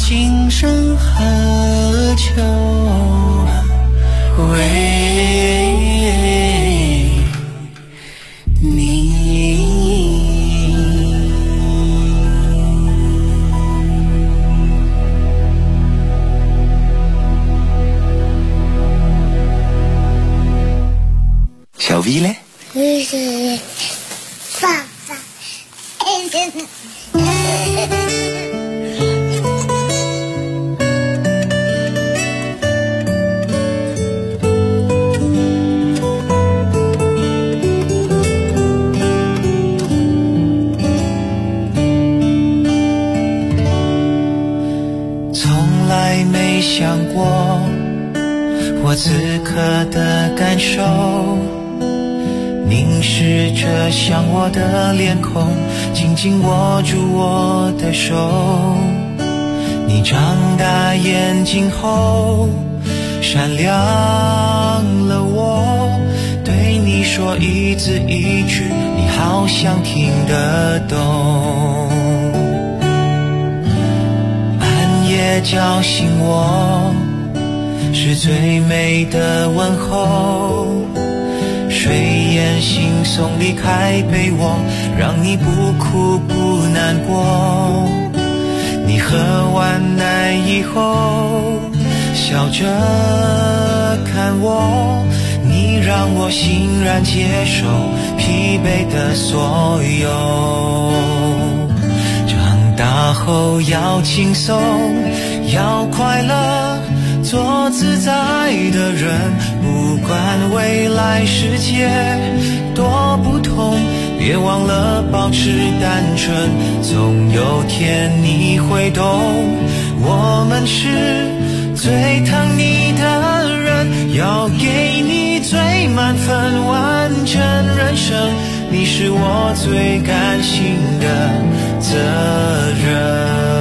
今生何求，为你。 小 V 嘞？ 是爸爸。 从来没想过我此刻的感受，凝视着像我的脸孔，紧紧握住我的手。你张大眼睛后闪亮了我，对你说一字一句，你好像听得懂。半夜叫醒我是最美的问候，睡眼惺忪离开被窝，让你不哭不难过。你喝完奶以后笑着看我，你让我欣然接受疲惫的所有。长大后要轻松，要快乐，做自在的人，不管未来世界多不同，别忘了保持单纯，总有天你会懂，我们是最疼你的人，要给你最满分完整人生，你是我最甘心的责任。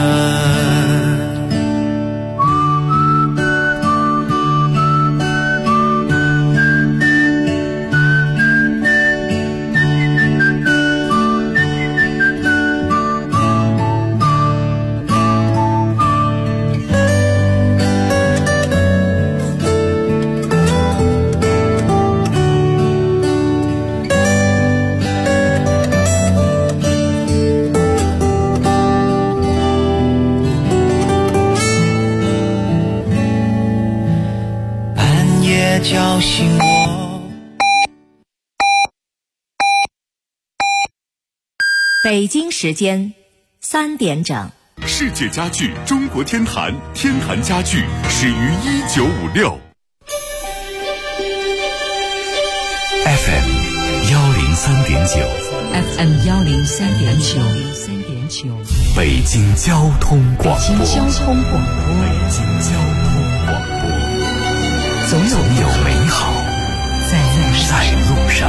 叫醒我。 北京时间3点整。 世界家具中国天坛，天坛家具始于1956。 FM 103.9 FM 103.9， 北京交通广播。 北京交通广播， 总有美好在路上。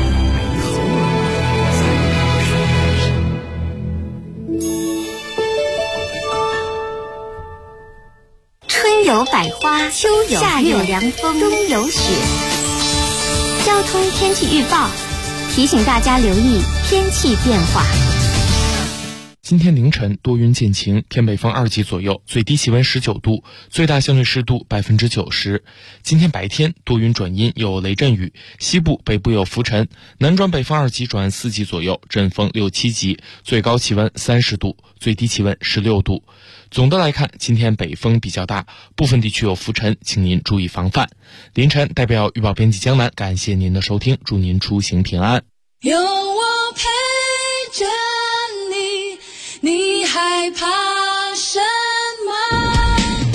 春有百花，秋有夏有凉风，冬有雪。交通天气预报提醒大家留意天气变化。 今天凌晨多云见晴，偏北风2级左右，最低气温19度，最大相对湿度90%。今天白天多云转阴，有雷阵雨，西部、北部有浮尘，南转北风2级转4级左右，阵风6、7级，最高气温30度，最低气温16度。总的来看，今天北风比较大，部分地区有浮尘，请您注意防范。凌晨代表预报编辑江南，感谢您的收听，祝您出行平安。 有我陪着你，你害怕什么？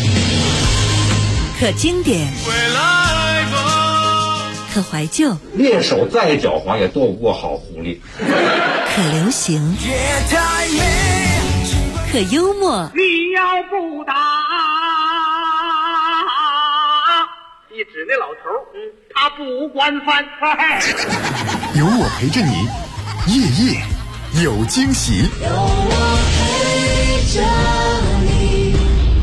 可经典，可怀旧， 猎手再狡猾也斗不过好狐狸。 可流行，可幽默。 你要不打，一指那老头，他不管饭。 有我陪着你，夜夜有惊喜。 有我陪着你。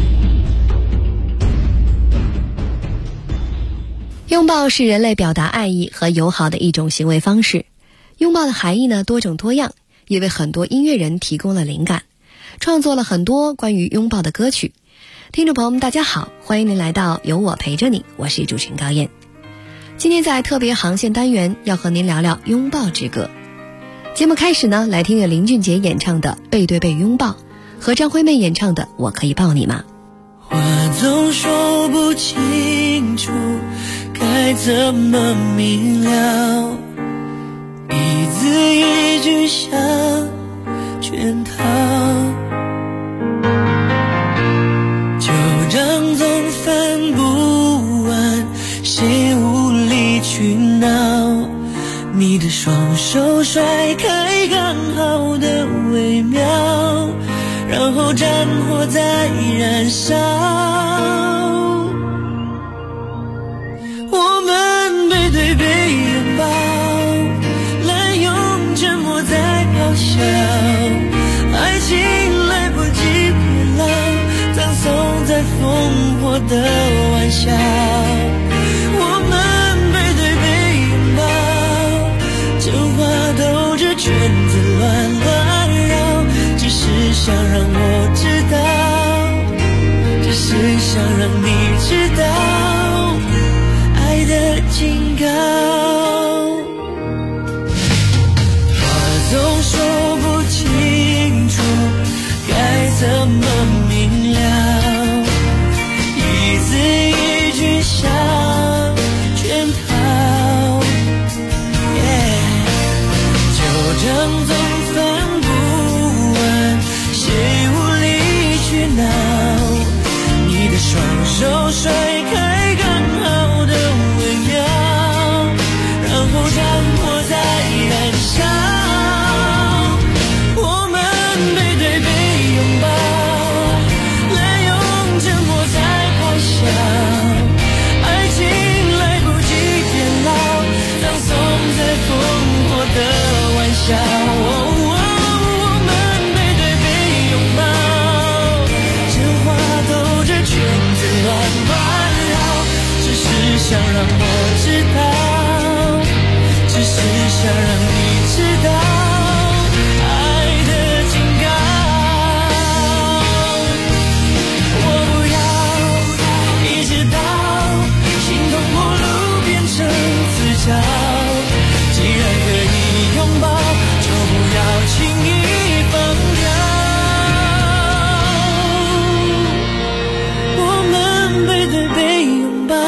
拥抱是人类表达爱意和友好的一种行为方式。拥抱的含义呢多种多样，也为很多音乐人提供了灵感。 创作了很多关于拥抱的歌曲。听众朋友们大家好，欢迎您来到有我陪着你，我是主持人高燕。今天在特别航线单元要和您聊聊拥抱之歌。节目开始呢，来听乐林俊杰演唱的《背对背拥抱》和张惠妹演唱的《我可以抱你吗》。 话总说不清楚，该怎么明了，一字一句像圈套，旧账总翻不完，谁无理取闹，你的双手甩开刚好的微妙，然后战火在燃烧，我们背对背拥抱，滥用沉默在咆哮，爱情来不及变老，葬送在烽火的玩笑，我们背对背拥抱，真话兜着圈子乱乱绕，只是想让我知道，只是想让你知道爱的警告。话总说不清楚，该怎么明了，一字一句像圈套，旧账总翻不完，谁无理取闹，你的双手甩开刚好的微妙，然后战火在燃烧，我们背对背拥抱，滥用沉默在咆哮，爱情来不及变老，葬送在烽火的玩笑，想让我知道，只是想让你知道爱的警告，我不要一直到心痛陌路变成死角，既然可以拥抱，就不要轻易放掉，我们背对背拥抱，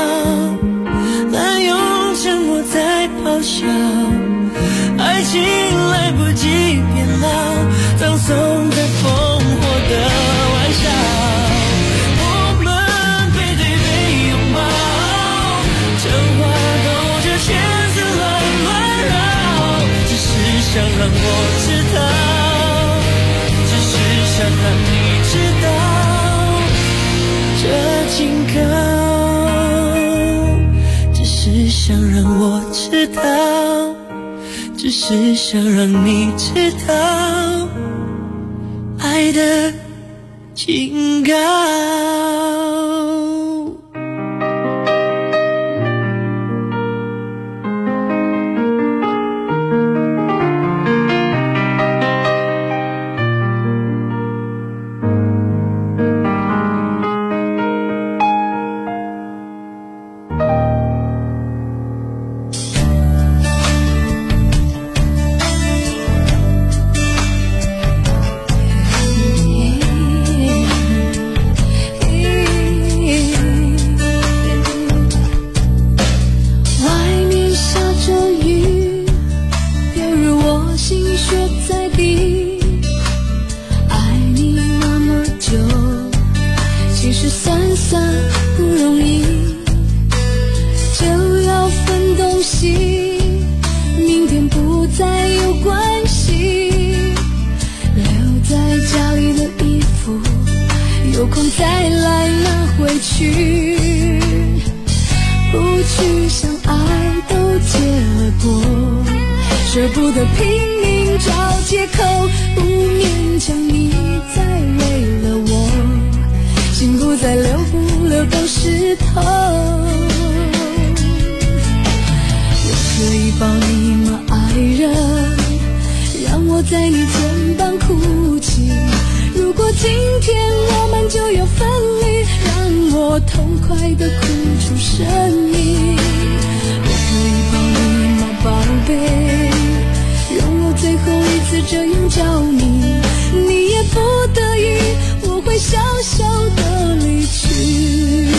咆哮，爱情来不及变老，葬送在烽火的玩笑，我们背对背拥抱，真话兜着圈子乱乱绕，只是想让我知道，只是想让你知道这警告，只是想让我知道，只是想让你知道爱的警告。 有空再来拿回去，不去想爱都结了果，舍不得拼命找借口，不勉强你再为了我，心不再流不流都湿透。我可以抱你吗，爱人？让我在你肩膀哭泣。如果今天我们就要分离，让我痛快地哭出声音。我可以抱你吗，宝贝？让我最后一次这样叫你，你也不得已，我会小小的离去。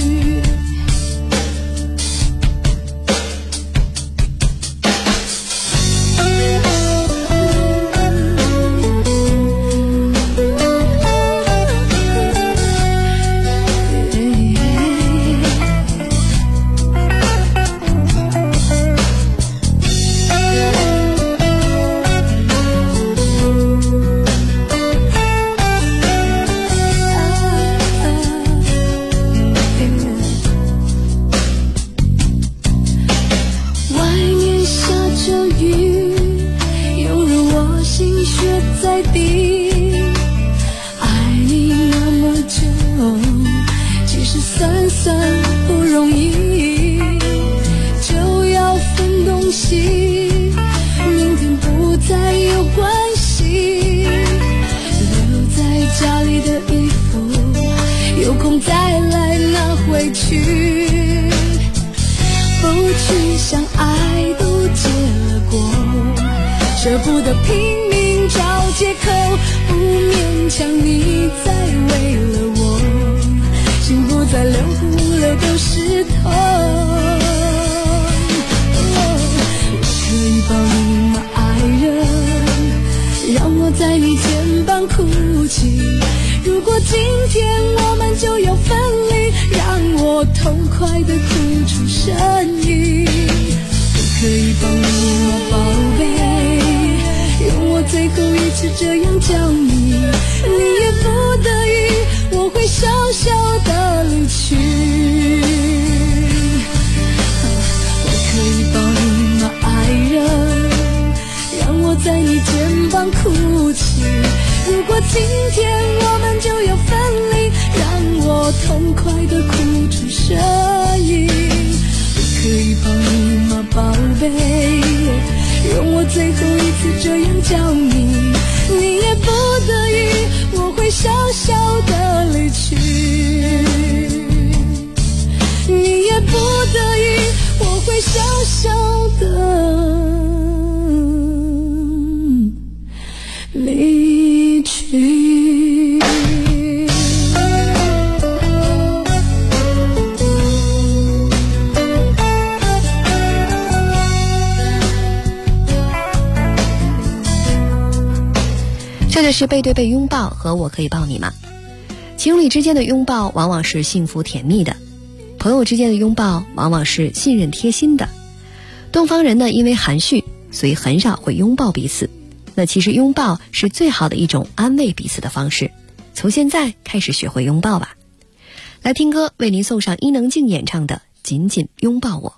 舍不得拼命找借口，不勉强你再为了我，心不再流不了都是痛。我可以抱你吗，爱人？让我在你肩膀哭泣。如果今天我们就要分离，让我痛快地哭出声音。我可以抱你吗，宝贝？用我最后一次这样叫你，你也不得已，我会小小的离去。我可以抱你吗，爱人？让我在你肩膀哭泣。如果今天我们就要分离，让我痛快的哭出声音。我可以抱你吗，宝贝？用我最后一次这样叫你，你也不得已，我会小小的离去。你也不得已，我会小小的离去。 这就是背对背拥抱和我可以抱你吗？情侣之间的拥抱往往是幸福甜蜜的，朋友之间的拥抱往往是信任贴心的。东方人呢，因为含蓄，所以很少会拥抱彼此。那其实拥抱是最好的一种安慰彼此的方式，从现在开始学会拥抱吧。来听歌，为您送上伊能静演唱的《紧紧拥抱我》。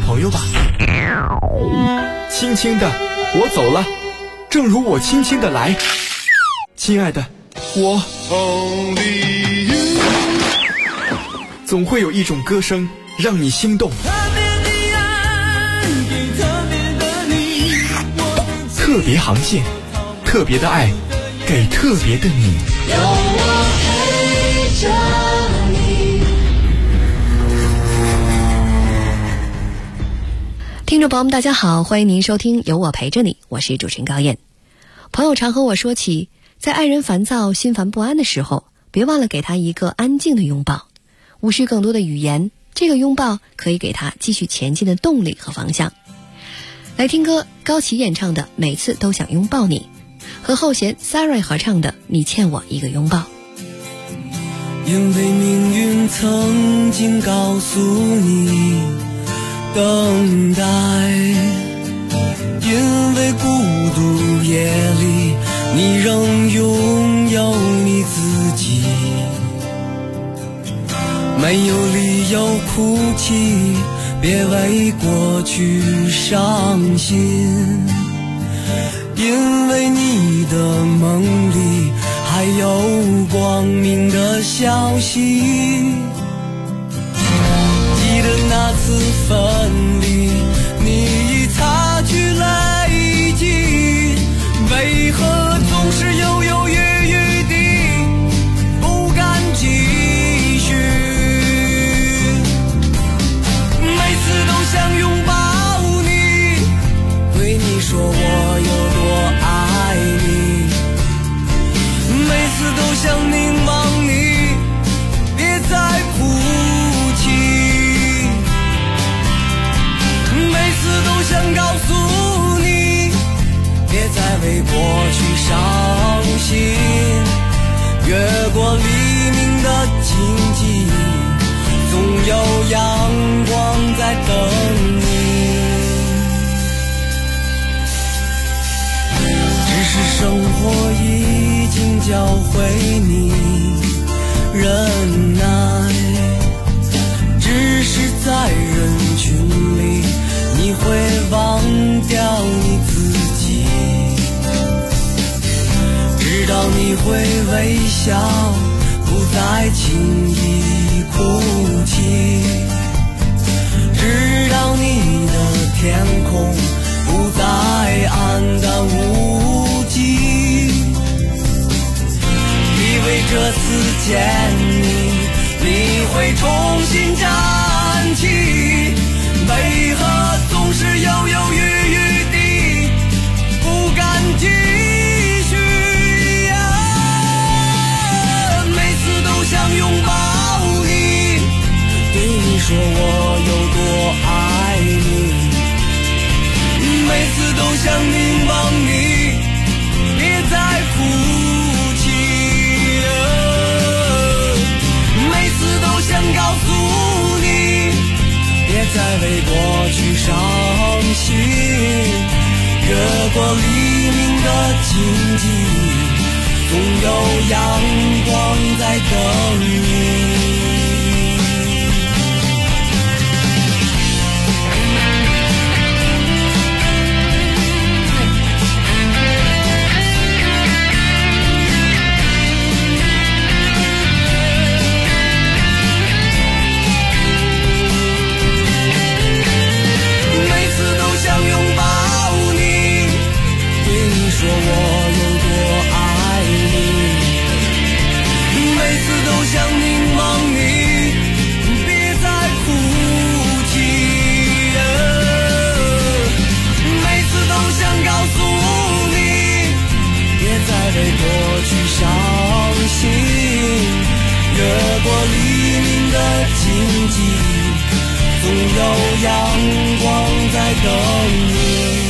朋友吧。轻轻的，我走了，正如我轻轻的来。亲爱的，我总会有一种歌声让你心动。特别航线，特别的爱，给特别的你。 有我陪着你。 听众朋友们大家好，欢迎您收听有我陪着你，我是主持人高燕。朋友常和我说起，在爱人烦躁心烦不安的时候，别忘了给他一个安静的拥抱，无需更多的语言，这个拥抱可以给他继续前进的动力和方向。来听歌，高旗演唱的《每次都想拥抱你》，和后弦 Sarah 合唱的《你欠我一个拥抱》。 因为命运曾经告诉你等待，因为孤独夜里你仍拥有你自己，没有理由哭泣，别为过去伤心，因为你的梦里还有光明的消息。记得那次分离，你已擦去泪迹，为何总是犹犹豫豫地不敢继续？每次都想拥抱你，对你说我有多爱你，每次都想凝望你，别再哭泣，每次都想告诉你，别再为过去伤心，越过黎明的荆棘，总有阳光在等你。只是生活已经教会你忍耐，只是在人群里你会忘掉你自己，直到你会微笑，不再轻易哭泣，直到你的天空不再黯淡无际，以为这次见你会重新站起，为何总是犹犹豫豫地不敢继续每次都想拥抱你，对你说我有多爱你，每次都想凝望你，别再哭泣每次都想告诉你，别再为过去伤心，越过黎明的荆棘，总有阳光在等你。说我有多爱你，每次都想凝望你，别再哭泣每次都想告诉你，别再为过去伤心，越过黎明的荆棘，总有阳光在等你。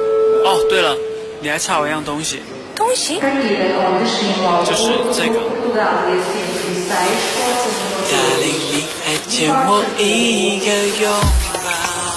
对了，你还差我一样东西。 东西？ 就是这个。 Darling， 你还欠我一个拥抱。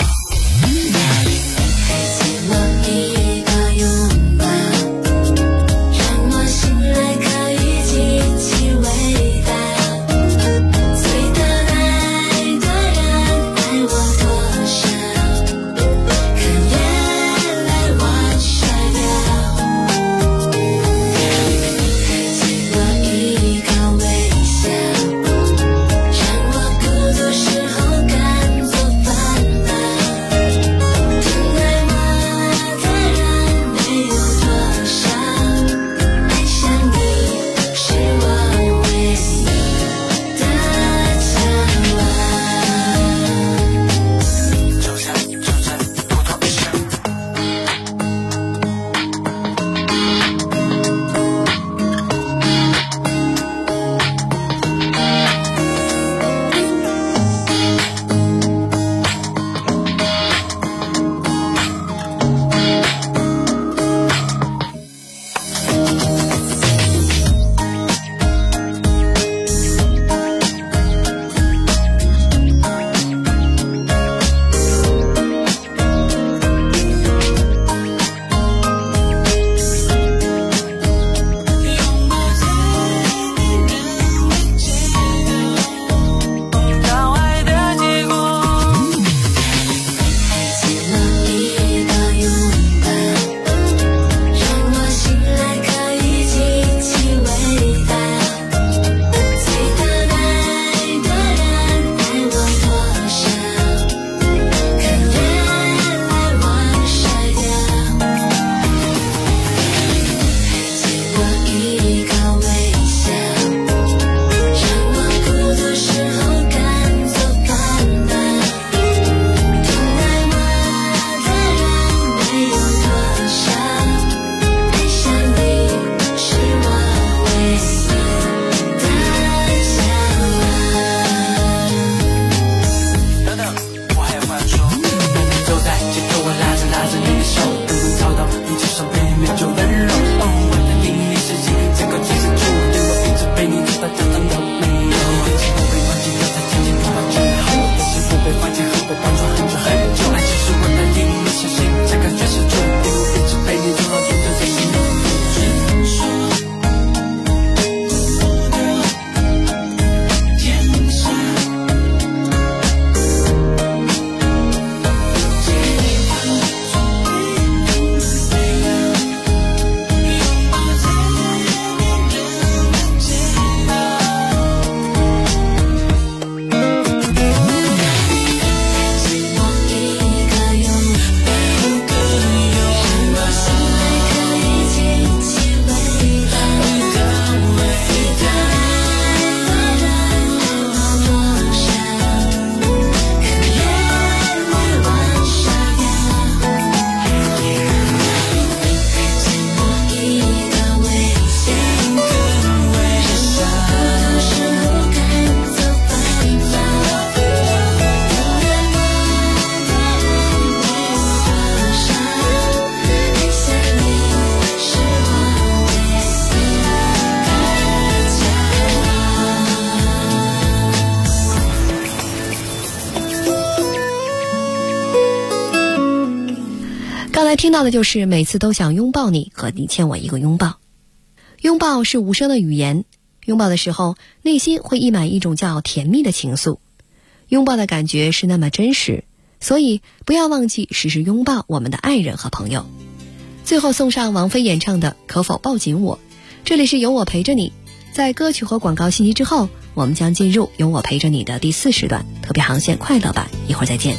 听到的就是每次都想拥抱你和你欠我一个拥抱。拥抱是无声的语言，拥抱的时候内心会溢满一种叫甜蜜的情愫，拥抱的感觉是那么真实，所以不要忘记时时拥抱我们的爱人和朋友。最后送上王菲演唱的可否抱紧我。这里是有我陪着你，在歌曲和广告信息之后，我们将进入有我陪着你的第4时段特别航线快乐版，一会儿再见。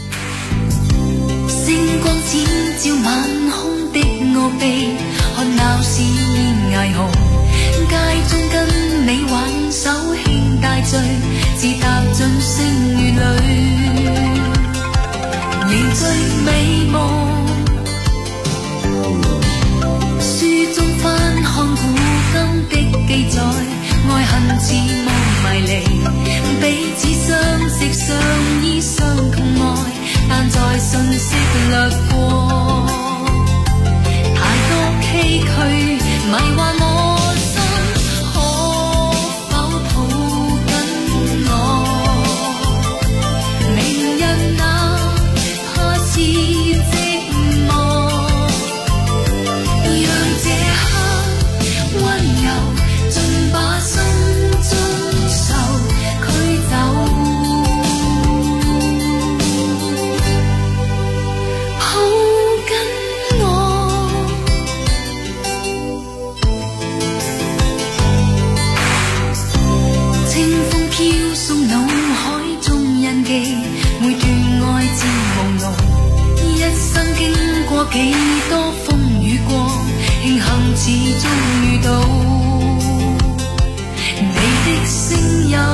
星光剪照晚空的我臂，看闹市霓虹，街中跟你挽手輕大醉，自踏進星月裏，凝醉美夢。書中翻看古今的記載，愛恨似夢迷離，彼此相識相依相同愛，但在瞬息掠過，太多崎嶇迷幻我心，可否每段愛漸朦朧，一生經過幾多風雨光，慶幸始終遇到你的聲音。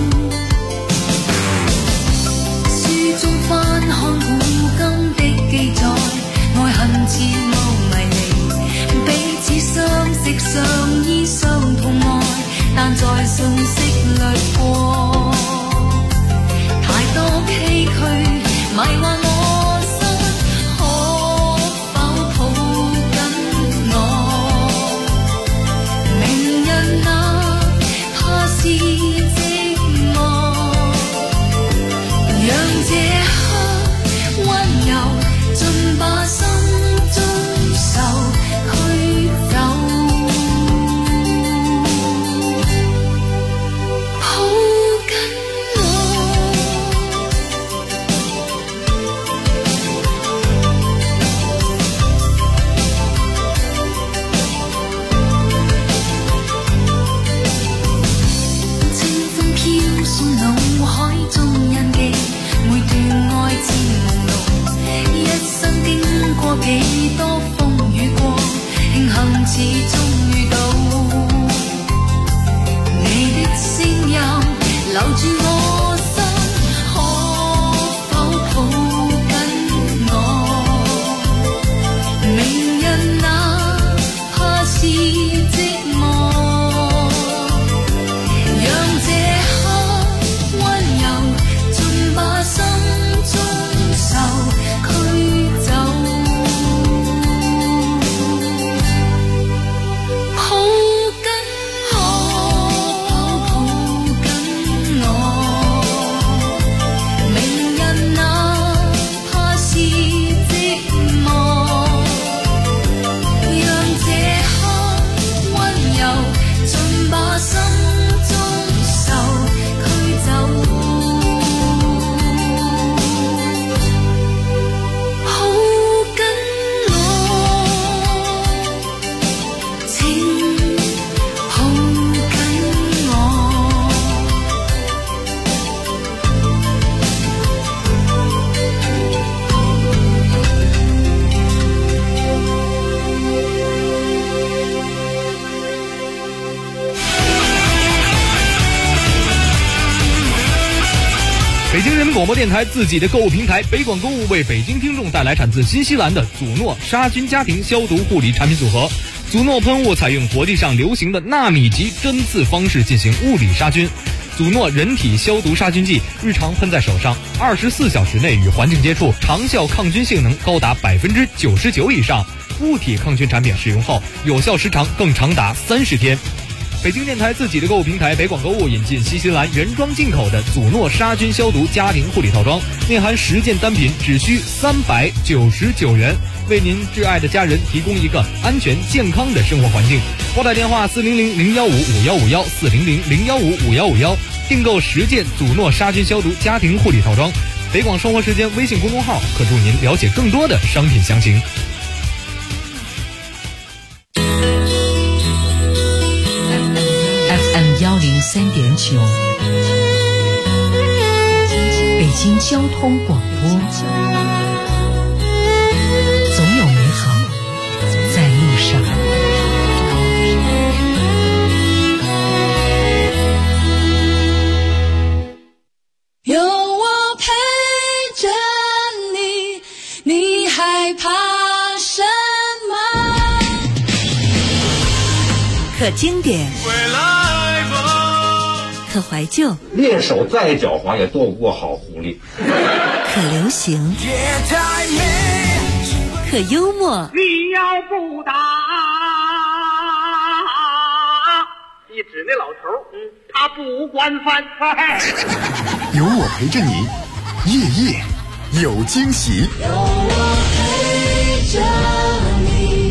書中翻看古今的記載，愛恨似霧迷離，彼此相識相依相痛愛，但在瞬息掠過，太多崎嶇迷幻我心，可否抱緊我？明日哪怕是寂寞，讓這刻溫柔盡把心中愁驅走。幾多風雨過，慶幸始終遇到你的聲音，留住我心，可否抱緊我？明日哪怕是寂寞，讓這刻溫柔盡把心中愁驅走。 北京人民广播电台自己的购物平台北广购物为北京听众带来产自新西兰的祖诺杀菌家庭消毒护理产品组合。祖诺喷雾采用国际上流行的纳米级针刺方式进行物理杀菌。祖诺人体消毒杀菌剂日常喷在手上，24小时内与环境接触，长效抗菌性能高达99%以上。物体抗菌产品使用后，有效时长更长达30天。北京电台自己的购物平台北广购物引进新西兰原装进口的祖诺杀菌消毒家庭护理套装，内含10件单品，只需399元，为您挚爱的家人提供一个安全健康的生活环境。拨打电话400-015-5151 400-015-5151，订购10件祖诺杀菌消毒家庭护理套装。北广生活时间微信公众号可助您了解更多的商品详情。 103.9，北京交通广播，总有美好在路上。 有我陪着你，你害怕什么？ 可经典，可怀旧， 猎手再狡猾也躲不过好狐狸。 可流行，可幽默。 你要不打，一指那老头，他不管饭。 有我陪着你，夜夜有惊喜。 有我陪着你。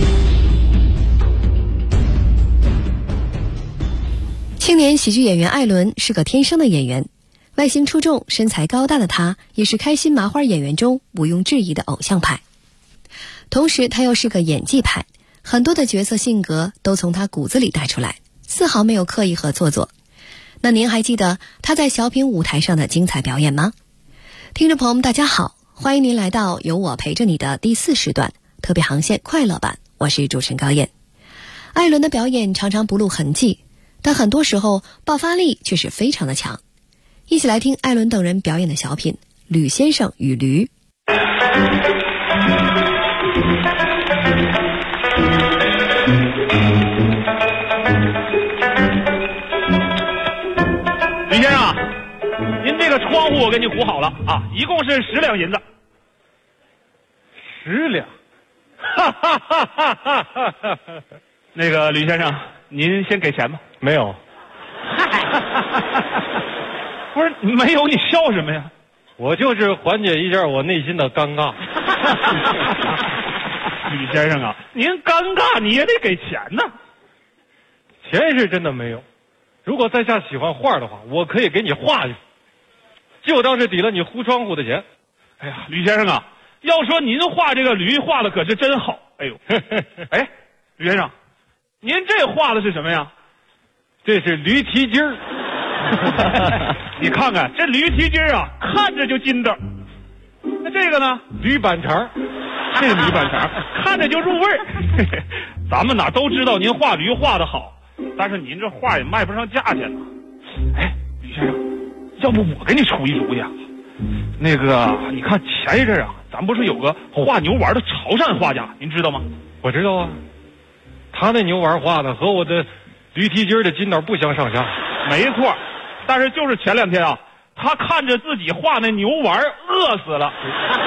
青年喜剧演员艾伦是个天生的演员，外形出众、身材高大的他，也是开心麻花演员中毋庸置疑的偶像派。同时，他又是个演技派，很多的角色性格都从他骨子里带出来，丝毫没有刻意和做作。那您还记得他在小品舞台上的精彩表演吗？ 听众朋友们大家好，欢迎您来到有我陪着你的第4时段特别航线快乐版，我是主持人高燕。艾伦的表演常常不露痕迹，但很多时候爆发力却是非常的强。一起来听艾伦等人表演的小品《吕先生与驴》。 吕先生，您这个窗户我给你糊好了啊，一共是10两银子。10两，哈哈哈哈哈哈！那个吕先生，您先给钱吧。 没有。 不是没有，你笑什么呀？ 我就是缓解一下我内心的尴尬。 吕先生啊，您尴尬你也得给钱呢。 钱是真的没有，如果在下喜欢画的话，我可以给你画去，就当是抵了你糊窗户的钱。 哎呀，吕先生啊，要说您画这个驴画的可是真好。哎呦，哎，吕先生，您这画的是什么呀？ 这是驴蹄筋儿。 你看看这驴蹄筋啊，看着就筋道。那这个呢？ 驴板肠。 这驴板肠看着就入味儿。咱们哪都知道您画驴画的好，但是您这画也卖不上价钱呢。哎，吕先生，要不我给你出一主意啊？那个，你看前一阵啊，咱不是有个画牛丸的潮汕画家，您知道吗？ 我知道啊，他那牛丸画的和我的驴蹄筋的筋道不相上下。 没错，但是就是前2天啊，他看着自己画那牛丸饿死了。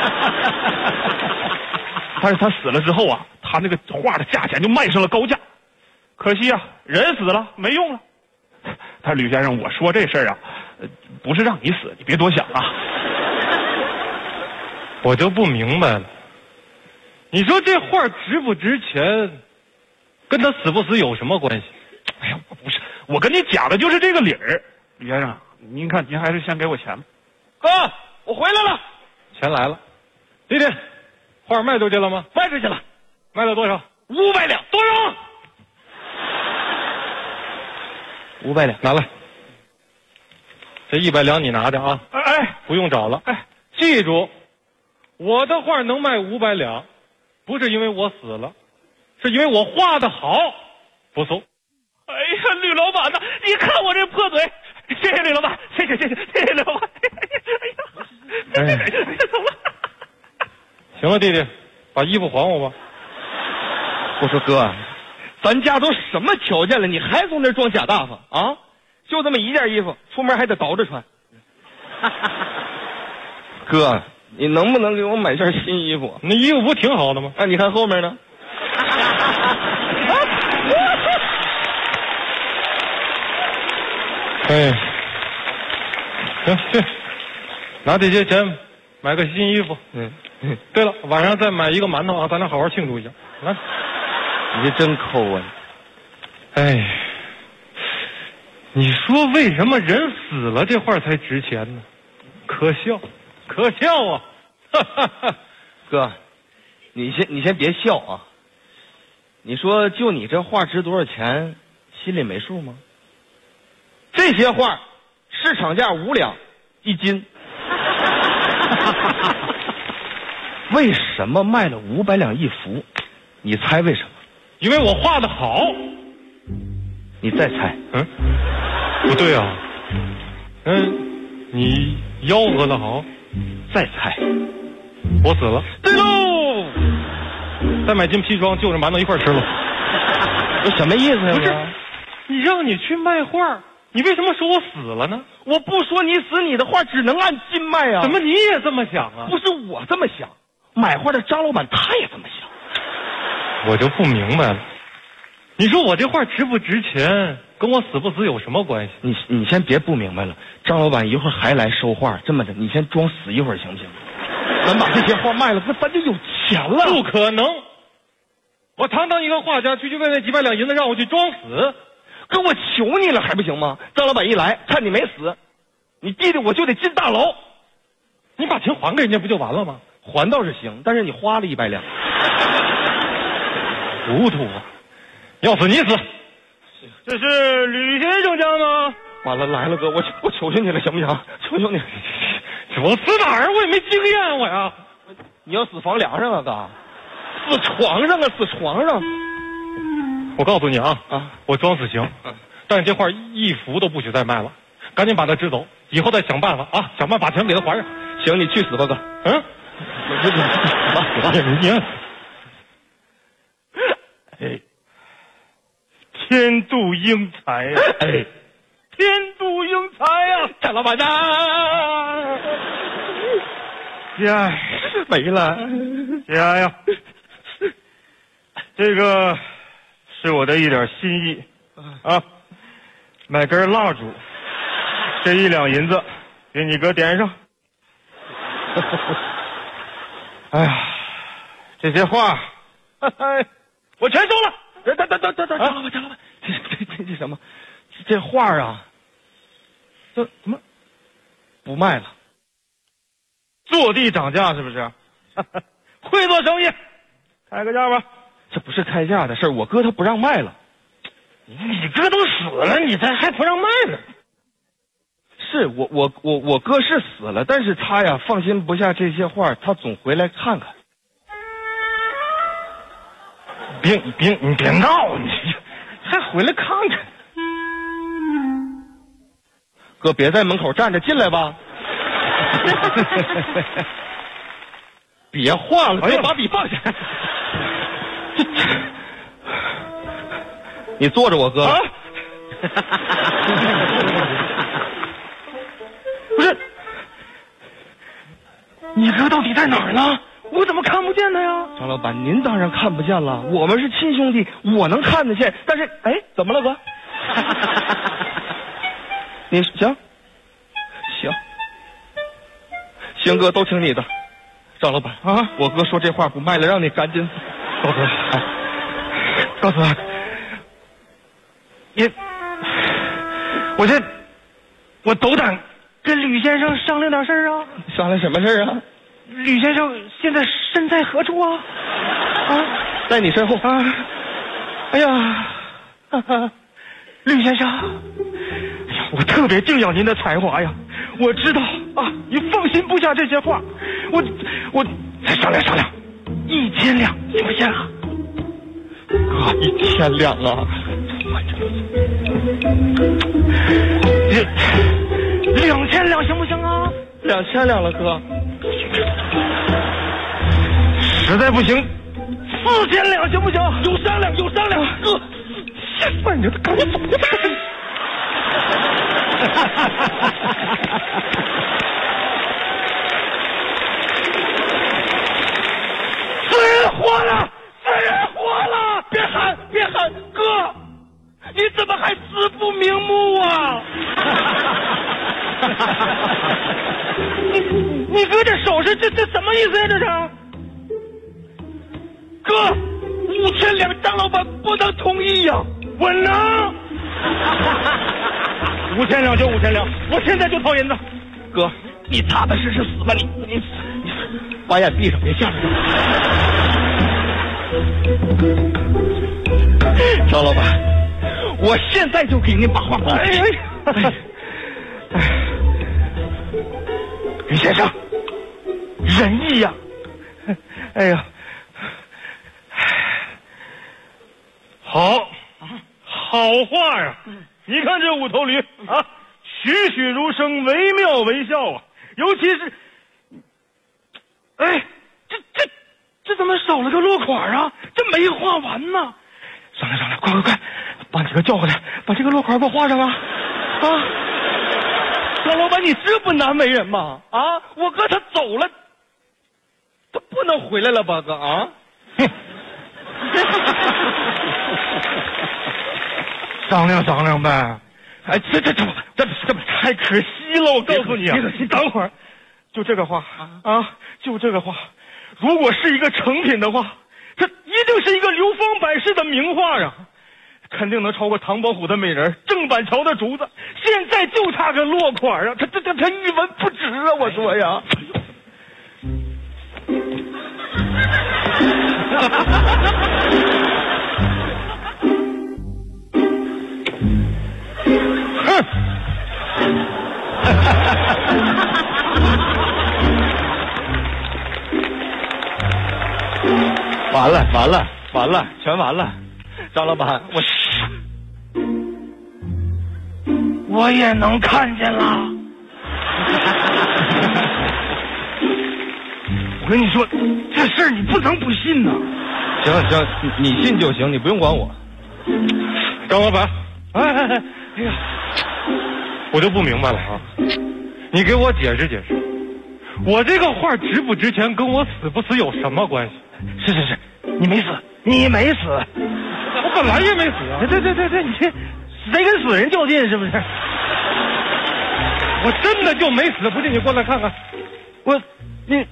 但是他死了之后啊，他那个画的价钱就卖上了高价。可惜啊，人死了没用了。但吕先生，我说这事儿啊，不是让你死，你别多想啊。 我就不明白了，你说这画值不值钱，跟他死不死有什么关系？ 哎呀，不是，我跟你讲的就是这个理儿。吕先生，您看您还是先给我钱吧。 哥，我回来了。钱来了。弟弟，画卖出去了吗？ 卖出去了。 卖了多少 ？500两。多少 ？500两。拿来。这100两你拿着啊。 哎， 不用找了。 哎， 记住，我的画能卖500两，不是因为我死了，是因为我画的好，不怂。 哎呀，吕老板呐，你看我这破嘴，谢谢吕老板，谢谢吕老板。哎呀，走了。 行了，弟弟，把衣服还我吧。 我说哥，咱家都什么条件了，你还从这装假大方啊？就这么一件衣服，出门还得倒着穿。哥，你能不能给我买件新衣服？ 那衣服不挺好的吗？ 啊，你看后面呢。 哎，行，去拿这些钱买个新衣服。对了，晚上再买一个馒头啊，咱俩好好庆祝一下。来， 你这真抠啊！ 哎，你说为什么人死了这画才值钱呢？可笑，可笑啊！哈哈哈。 哥，你先别笑啊！你说就你这画值多少钱，心里没数吗？这些画市场价5两1斤。为什么卖了500两1幅？你猜为什么？ 因为我画的好。 你再猜。 不对啊。你吆喝的好。 再猜。 我死了。 对喽。 再买斤砒霜，就着馒头一块吃了。 这什么意思呀？ 不是，你让你去卖画，你为什么说我死了呢？ 我不说你死，你的画只能按斤卖啊。 怎么你也这么想啊？ 不是我这么想，买画的张老板他也这么想。 我就不明白了，你说我这画值不值钱，跟我死不死有什么关系？ 你先别不明白了，张老板一会儿还来收画，这么的，你先装死一会儿行不行？咱把这些画卖了，那咱就有钱了。 不可能，我堂堂一个画家，区区为那几百两银子让我去装死， 哥，我求你了还不行吗？张老板一来看你没死，你弟弟我就得进大牢。 你把钱还给人家不就完了吗？ 还倒是行，但是你花了100两。 糊涂啊！要死你死！这是吕先生家吗？ 完了，来了哥，我求求你了，行不行？求求你！ 我死哪儿？我也没经验，我呀。 你要死房梁上啊，哥？死床上啊，死床上。 我告诉你啊，我装死行，但是这画一幅都不许再卖了，赶紧把它支走，以后再想办法啊，想办法把钱给他还上。 行，你去死吧，哥。 嗯，死吧，你。哎，天妒英才呀！哎，天妒英才呀！ 张老板呐， 呀， 没了， 呀，这个是我的一点心意啊，买根蜡烛，这1两银子给你哥点上。哎呀，这些画，我全收了。 等，张老板，这什么？这画啊，这怎么不卖了？ 坐地涨价是不是？会做生意，开个价吧。 这不是开价的事儿，我哥他不让卖了。 你哥都死了，你这还不让卖呢？ 是我哥是死了，但是他呀放心不下这些画，他总回来看看。 你别闹，你还回来看看。 哥别在门口站着，进来吧。别画了，哥把笔放下。你坐着我哥。 不是，你哥到底在哪儿呢？我怎么看不见他呀？ 张老板，您当然看不见了，我们是亲兄弟，我能看得见。但是，哎，怎么了，哥？你行，哥，都听你的。张老板啊，我哥说这画不卖了，让你赶紧告辞。告辞。我斗胆跟吕先生商量点事儿啊。 商量什么事儿啊？ 吕先生现在身在何处啊？ 在你身后啊！哎呀，吕先生，哎呀，我特别敬仰您的才华呀！我知道啊，你放心不下这些画，我再商量商量，1000两行不行啊？ 哥，1000两啊 ！2000两行不行啊 ？2000两了，哥。 实在不行，4000两行不行？ 有商量，哥。 烦你，赶紧走吧。死人活了！别喊，哥，你怎么还死不瞑目啊？你哥这手势，这什么意思呀？这是？哥，5000两，张老板不能同意呀！我能，5000两就5000两，我现在就掏银子。 哥，你踏踏实实死吧你把眼闭上，别吓着张老板，我现在就给您把话报。 于先生，仁义呀！哎呀，好话呀！你看这5头驴啊，栩栩如生，惟妙惟肖啊！尤其是，哎，这怎么少了个落款啊？这没画完呢！商量，快，把几个叫回来，把这个落款给我画上啊！ 张老板，你这不难为人吗？啊，我哥他走了，他不能回来了吧，哥啊？ 商量呗。哎，这太可惜了，我告诉你啊，你等会儿，就这个画啊，就这个画，如果是一个成品的话，这一定是一个流芳百世的名画啊，肯定能超过唐伯虎的美人、郑板桥的竹子，现在就差个落款啊，他一文不值啊，我说呀。 完了完了完了，全完了！张老板， 我也能看见了。我跟你说，这事儿你不能不信呐。 行，你信就行，你不用管我。 张老板，哎呀，我就不明白了啊！你给我解释解释，我这个画值不值钱，跟我死不死有什么关系？是，你没死，你没死，我本来也没死啊！对，你谁跟死人较劲是不是？我真的就没死，不信你过来看看。你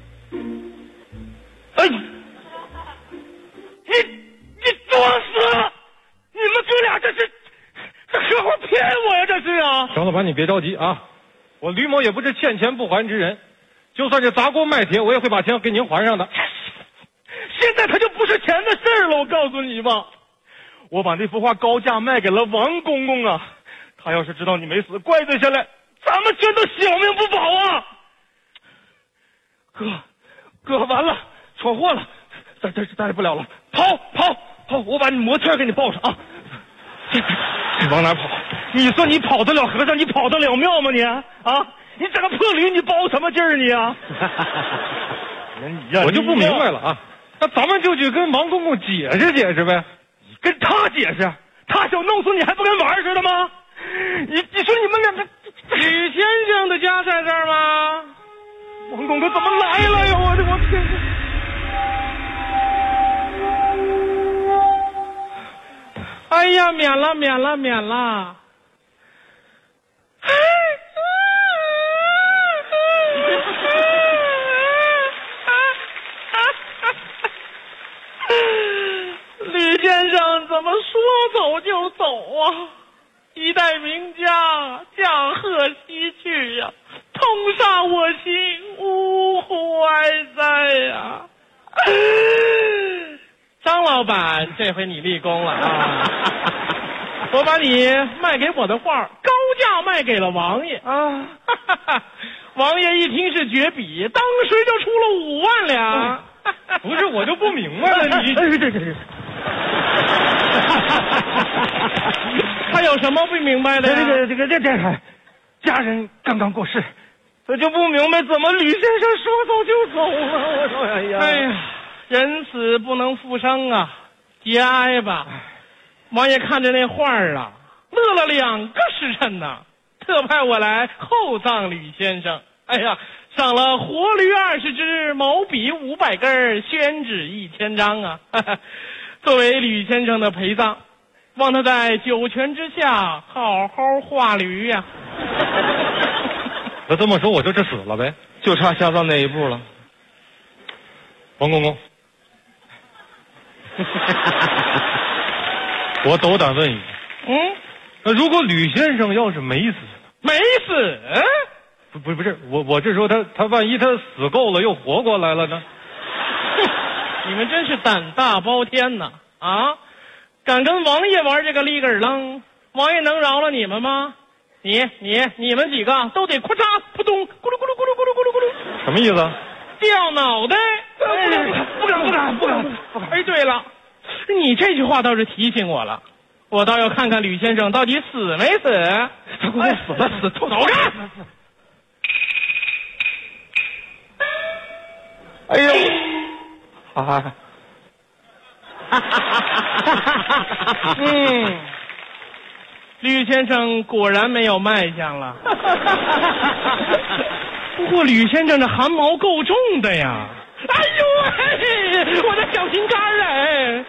装死了！你们哥俩这合伙骗我呀？这是啊！张老板，你别着急啊，我吕某也不是欠钱不还之人，就算是砸锅卖铁，我也会把钱给您还上的。现在他就不是钱的事了，我告诉你吧，我把那幅画高价卖给了王公公啊，他要是知道你没死，怪罪下来，咱们全都小命不保啊！哥，完了，闯祸了，这待不了了，跑！我把你模特给你抱上啊！你往哪跑？你说你跑得了和尚，你跑得了庙吗你？啊，你整个破驴，你包什么劲儿你啊？我就不明白了啊！那咱们就去跟王公公解释解释呗。你跟他解释，他想弄死你还不跟玩似的吗？你说你们两个，吕先生的家在这儿吗？王公公怎么来了呀？我天！哎呀，免了！吕先生怎么说走就走啊？一代名家驾鹤西去呀，痛煞我心，呜呼哀哉呀！张老板，这回你立功了啊！我把你卖给我的画高价卖给了王爷啊！王爷一听是绝笔，当时就出了5万两。不是，我就不明白了，你这。他有什么不明白的呀？这家人刚刚过世，我就不明白怎么吕先生说走就走了。我说哎呀，人死不能复生啊，节哀吧。王爷看着那画啊，乐了2个时辰呐，特派我来厚葬吕先生。哎呀，赏了活驴20只，毛笔500根，宣纸1000张啊！作为吕先生的陪葬，望他在九泉之下好好画驴呀。那这么说，我就是死了呗， 就差下葬那一步了。 王公公，我斗胆问一句，那如果吕先生要是没死，不是我这说他万一他死够了又活过来了呢？你们真是胆大包天呐！啊，敢跟王爷玩这个立个儿楞，王爷能饶了你们吗？你们几个都得咔嚓扑通咕噜咕噜咕噜咕噜咕噜咕噜，什么意思？掉脑袋！不敢！哎，对了，你这句话倒是提醒我了，我倒要看看吕先生到底死没死。他给我死了，走开！哎呦！吕先生果然没有卖相了。不过吕先生这汗毛够重的呀！哎呦喂，我的小心肝哎！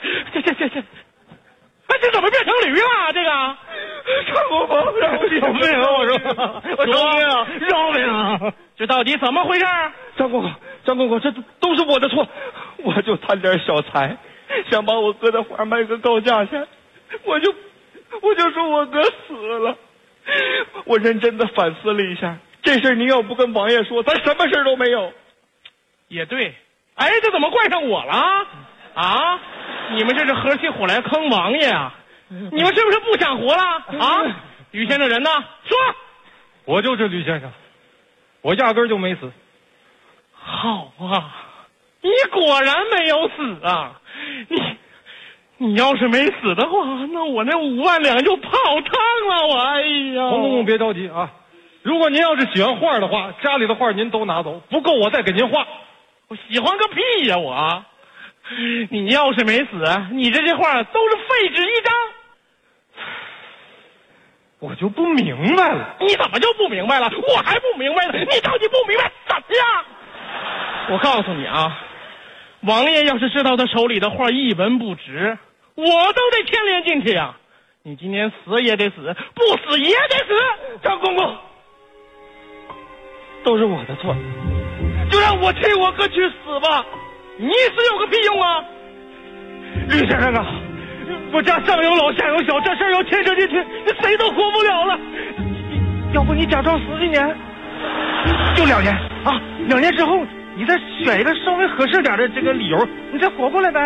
这怎么变成驴了？这个张公公饶命啊！我说饶命啊！这到底怎么回事？张公公，这都是我的错，我就贪点小财，想把我哥的画卖个高价钱，我就说我哥死了。我认真的反思了一下，这事你要不跟王爷说，咱什么事都没有。也对，哎，这怎么怪上我了？啊，你们这是合起伙来坑王爷啊？你们是不是不想活了啊？吕先生人呢？说，我就是吕先生，我压根就没死。好啊，你果然没有死啊！ 你要是没死的话，那我那5万两就泡汤了。我哎呀， 洪公公别着急啊，如果您要是喜欢画的话，家里的画您都拿走，不够我再给您画。 我喜欢个屁呀我！你要是没死，你这些画都是废纸一张。 我就不明白了， 你怎么就不明白了？我还不明白呢，你到底不明白怎么样？我告诉你啊，王爷要是知道他手里的画一文不值，我都得牵连进去呀。你今天死也得死，不死也得死。张公公，都是我的错，就让我替我哥去死吧，你死有个屁用啊！吕先生啊，我家上有老下有小，这事儿要牵扯进去，谁都活不了了。要不你假装10几年，就2年啊，2年之后你再选一个稍微合适点的这个理由，你再活过来呗。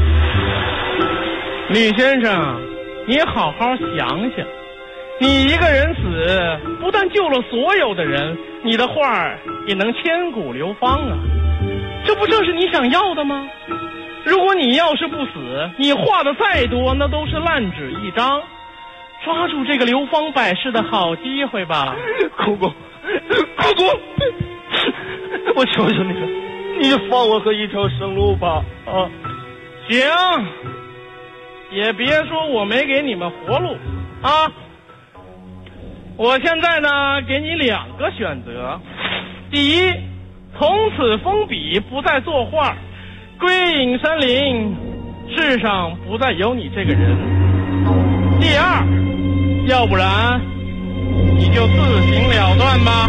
吕先生，你好好想想，你一个人死，不但救了所有的人，你的画也能千古流芳啊！这不正是你想要的吗？如果你要是不死，你画的再多，那都是烂纸一张。抓住这个流芳百世的好机会吧，公公，公公，我求求你了，你放我个一条生路吧！啊，行，也别说我没给你们活路啊！我现在呢，给你2个选择：第一，从此封笔，不再作画，归隐山林，世上不再有你这个人；第二，要不然你就自行了断吧。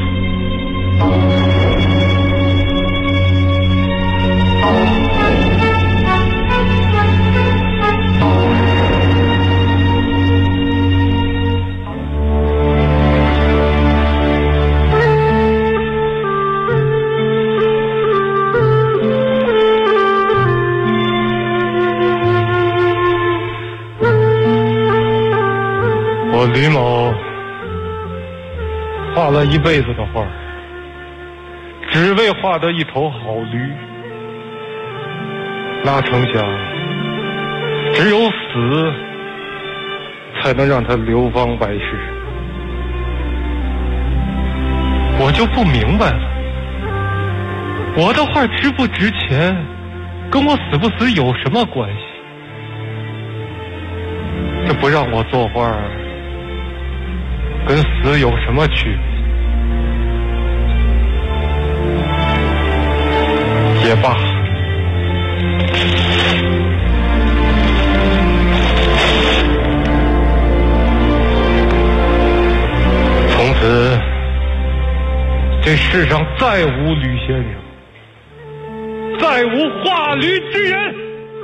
吕某画了一辈子的画，只为画得一头好驴，哪成想只有死才能让他流芳百世。我就不明白了，我的画值不值钱跟我死不死有什么关系？这不让我作画跟死有什么区别？也罢，从此这世上再无吕先生，再无画驴之人。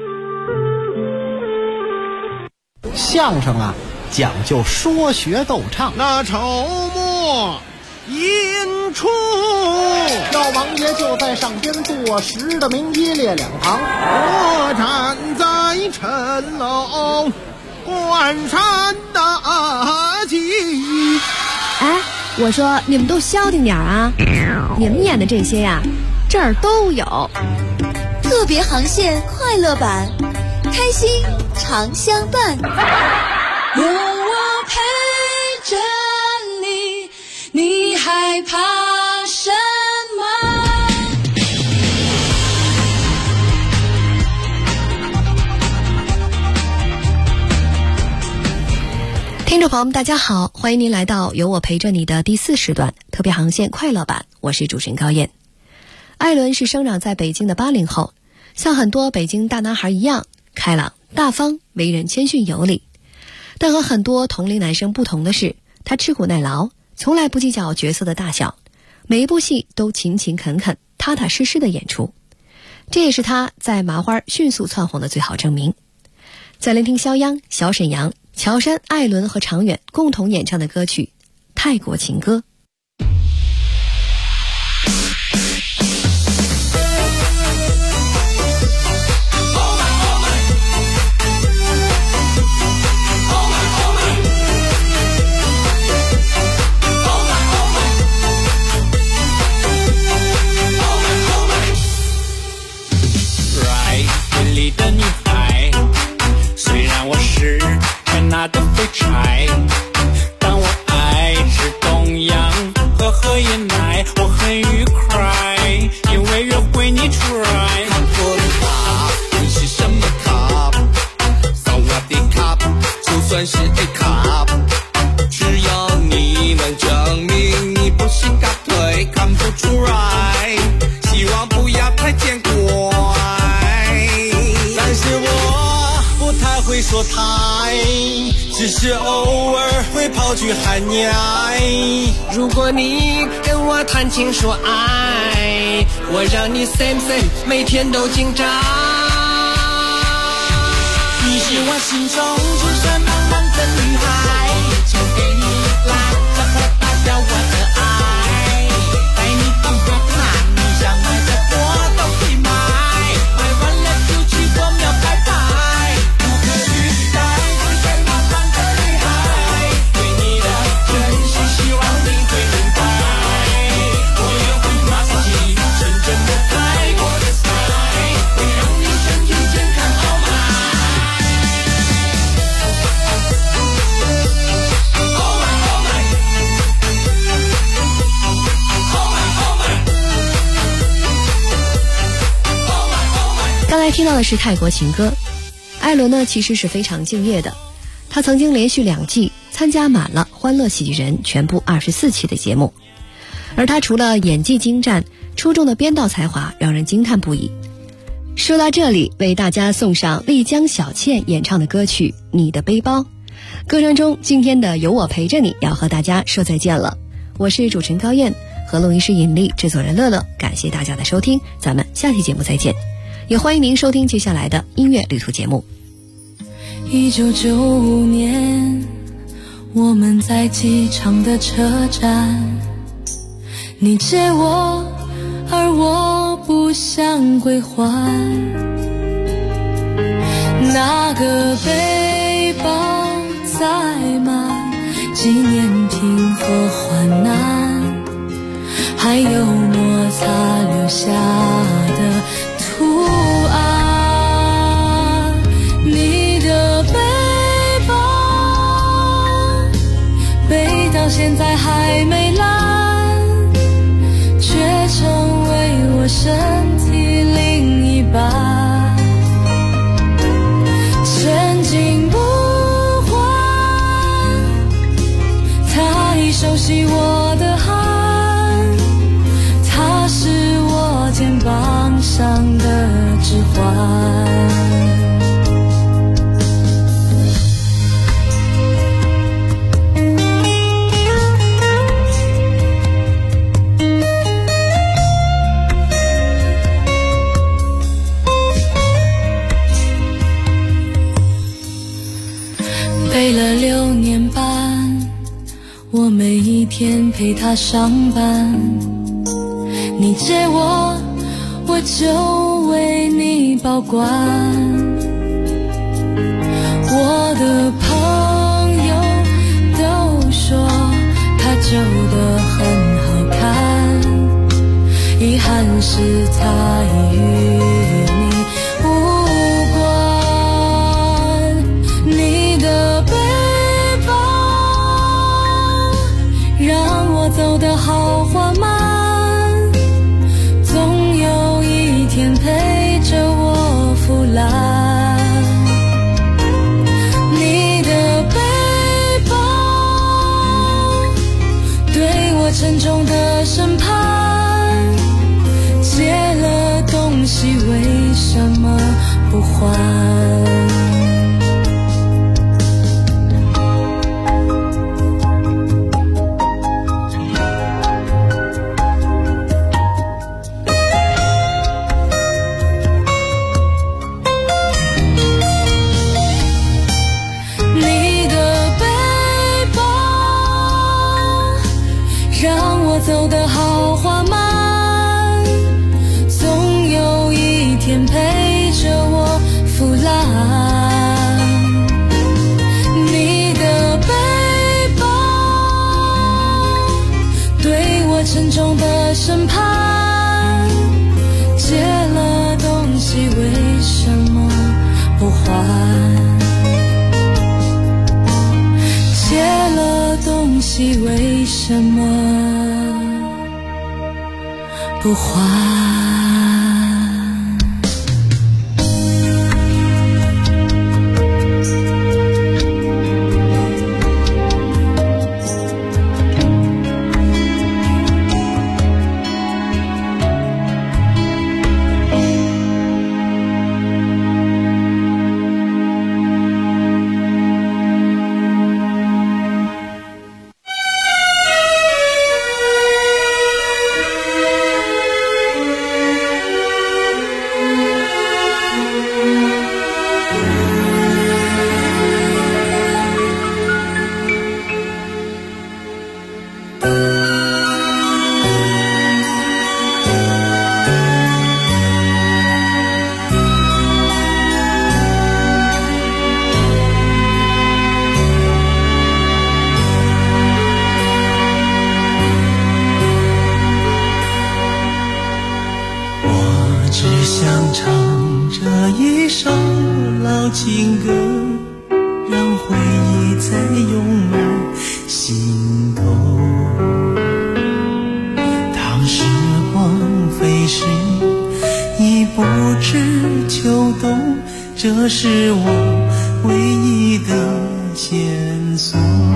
相声啊，讲究说学逗唱。 那筹末引出， 老王爷就在上边坐实的明一列两旁， 我站在城楼关山大吉。 哎，我说你们都消停点啊！你们演的这些呀，这儿都有。 特别航线快乐版，开心常相伴。 有我陪着你，你害怕什么？ 听众朋友们大家好，欢迎您来到有我陪着你的第4时段特别航线快乐版，我是主持人高燕。艾伦是生长在北京的80后，像很多北京大男孩一样开朗大方，为人谦逊有礼。但和很多同龄男生不同的是，他吃苦耐劳，从来不计较角色的大小，每一部戏都勤勤恳恳踏踏实实的演出，这也是他在麻花迅速窜红的最好证明。再聆听肖央、小沈阳、乔杉、艾伦和常远共同演唱的歌曲《泰国情歌》。 的女孩坐台，只是偶尔会跑去喊爱。如果你跟我谈情说爱，我让你 same 每天都紧张。你是我心中青春茫茫的女孩，就给你来这块代表我的爱，带你放个看，你想买的我都会买，买完了就去我庙拜拜，不可取代青春茫茫的女孩，对你的真心希望你会明白，我也会把自己真正的爱过的爱，会让你身体健康好吗？ 刚才听到的是泰国情歌。艾伦呢其实是非常敬业的，他曾经连续2季参加满了《欢乐喜剧人》全部24期的节目，而他除了演技精湛，出众的编导才华让人惊叹不已。说到这里，为大家送上丽江小倩演唱的歌曲《你的背包》。歌声中，今天的有我陪着你要和大家说再见了。我是主持人高燕，和录音师尹丽，制作人乐乐，感谢大家的收听，咱们下期节目再见。也欢迎您收听接下来的音乐旅途节目。 1995年，我们在机场的车站，你借我，而我不想归还。那个背包载满纪念品和患难，还有摩擦留下的图案。你的背包背到现在还没烂，却成为我身体另一半，曾经不换，他已熟悉我的汗，他是我肩膀上的指环。背了6年半，我每一天陪他上班，你借我，我就为你保管。我的朋友都说他旧得很好看，遗憾是他已与你无关。你的背包让我走得好缓慢，总有一天陪着我腐烂。你的背包对我沉重的审判，借了东西为什么不还？走得好缓慢，总有一天陪着我腐烂。你的背包对我沉重的审判，借了东西为什么不还？借了东西为什么不还？ 唱这一首老情歌，让回忆再涌满心头。当时光飞逝，已不知秋冬，这是我唯一的线索。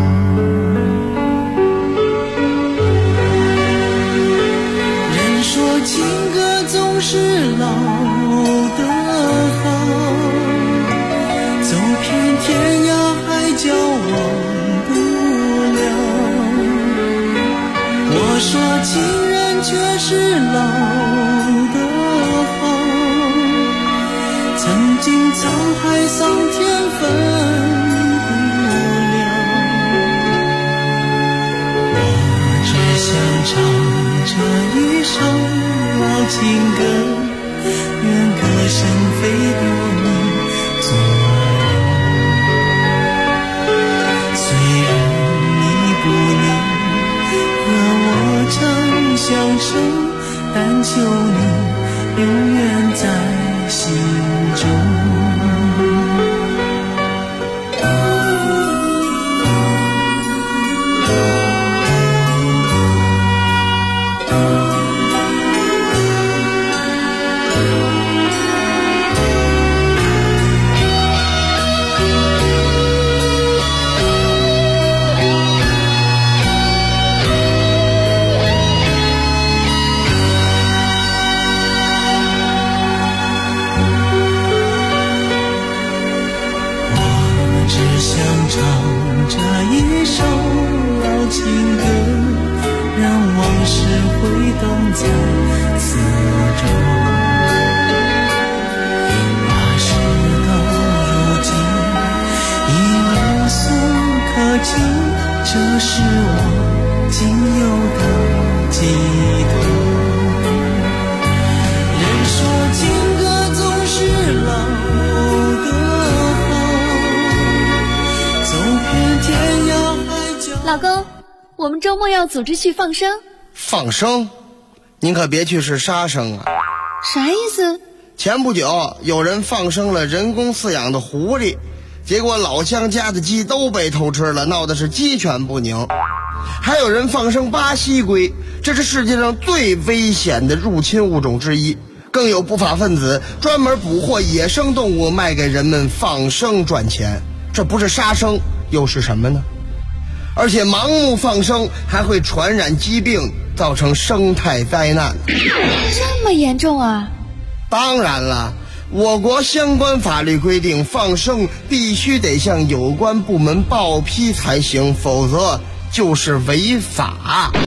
人说情歌总是老的好，走遍天涯海角忘不了。我说情人却是老的好，曾经沧海桑田分不了。我只想唱这一首老情歌，愿歌声飞过你左右。虽然你不能和我长相守，但求你永远在心中。这是我仅有的寄托。人说情歌总是老的好，走遍天涯海角。 老公，我们周末要组织去放生。 放生？您可别去是杀生啊！ 啥意思？ 前不久有人放生了人工饲养的狐狸，结果老乡家的鸡都被偷吃了，闹的是鸡犬不宁。还有人放生巴西龟，这是世界上最危险的入侵物种之一。更有不法分子专门捕获野生动物卖给人们放生赚钱，这不是杀生又是什么呢？而且盲目放生还会传染疾病，造成生态灾难。 这么严重啊？ 当然了，我国相关法律规定，放生必须得向有关部门报批才行，否则就是违法。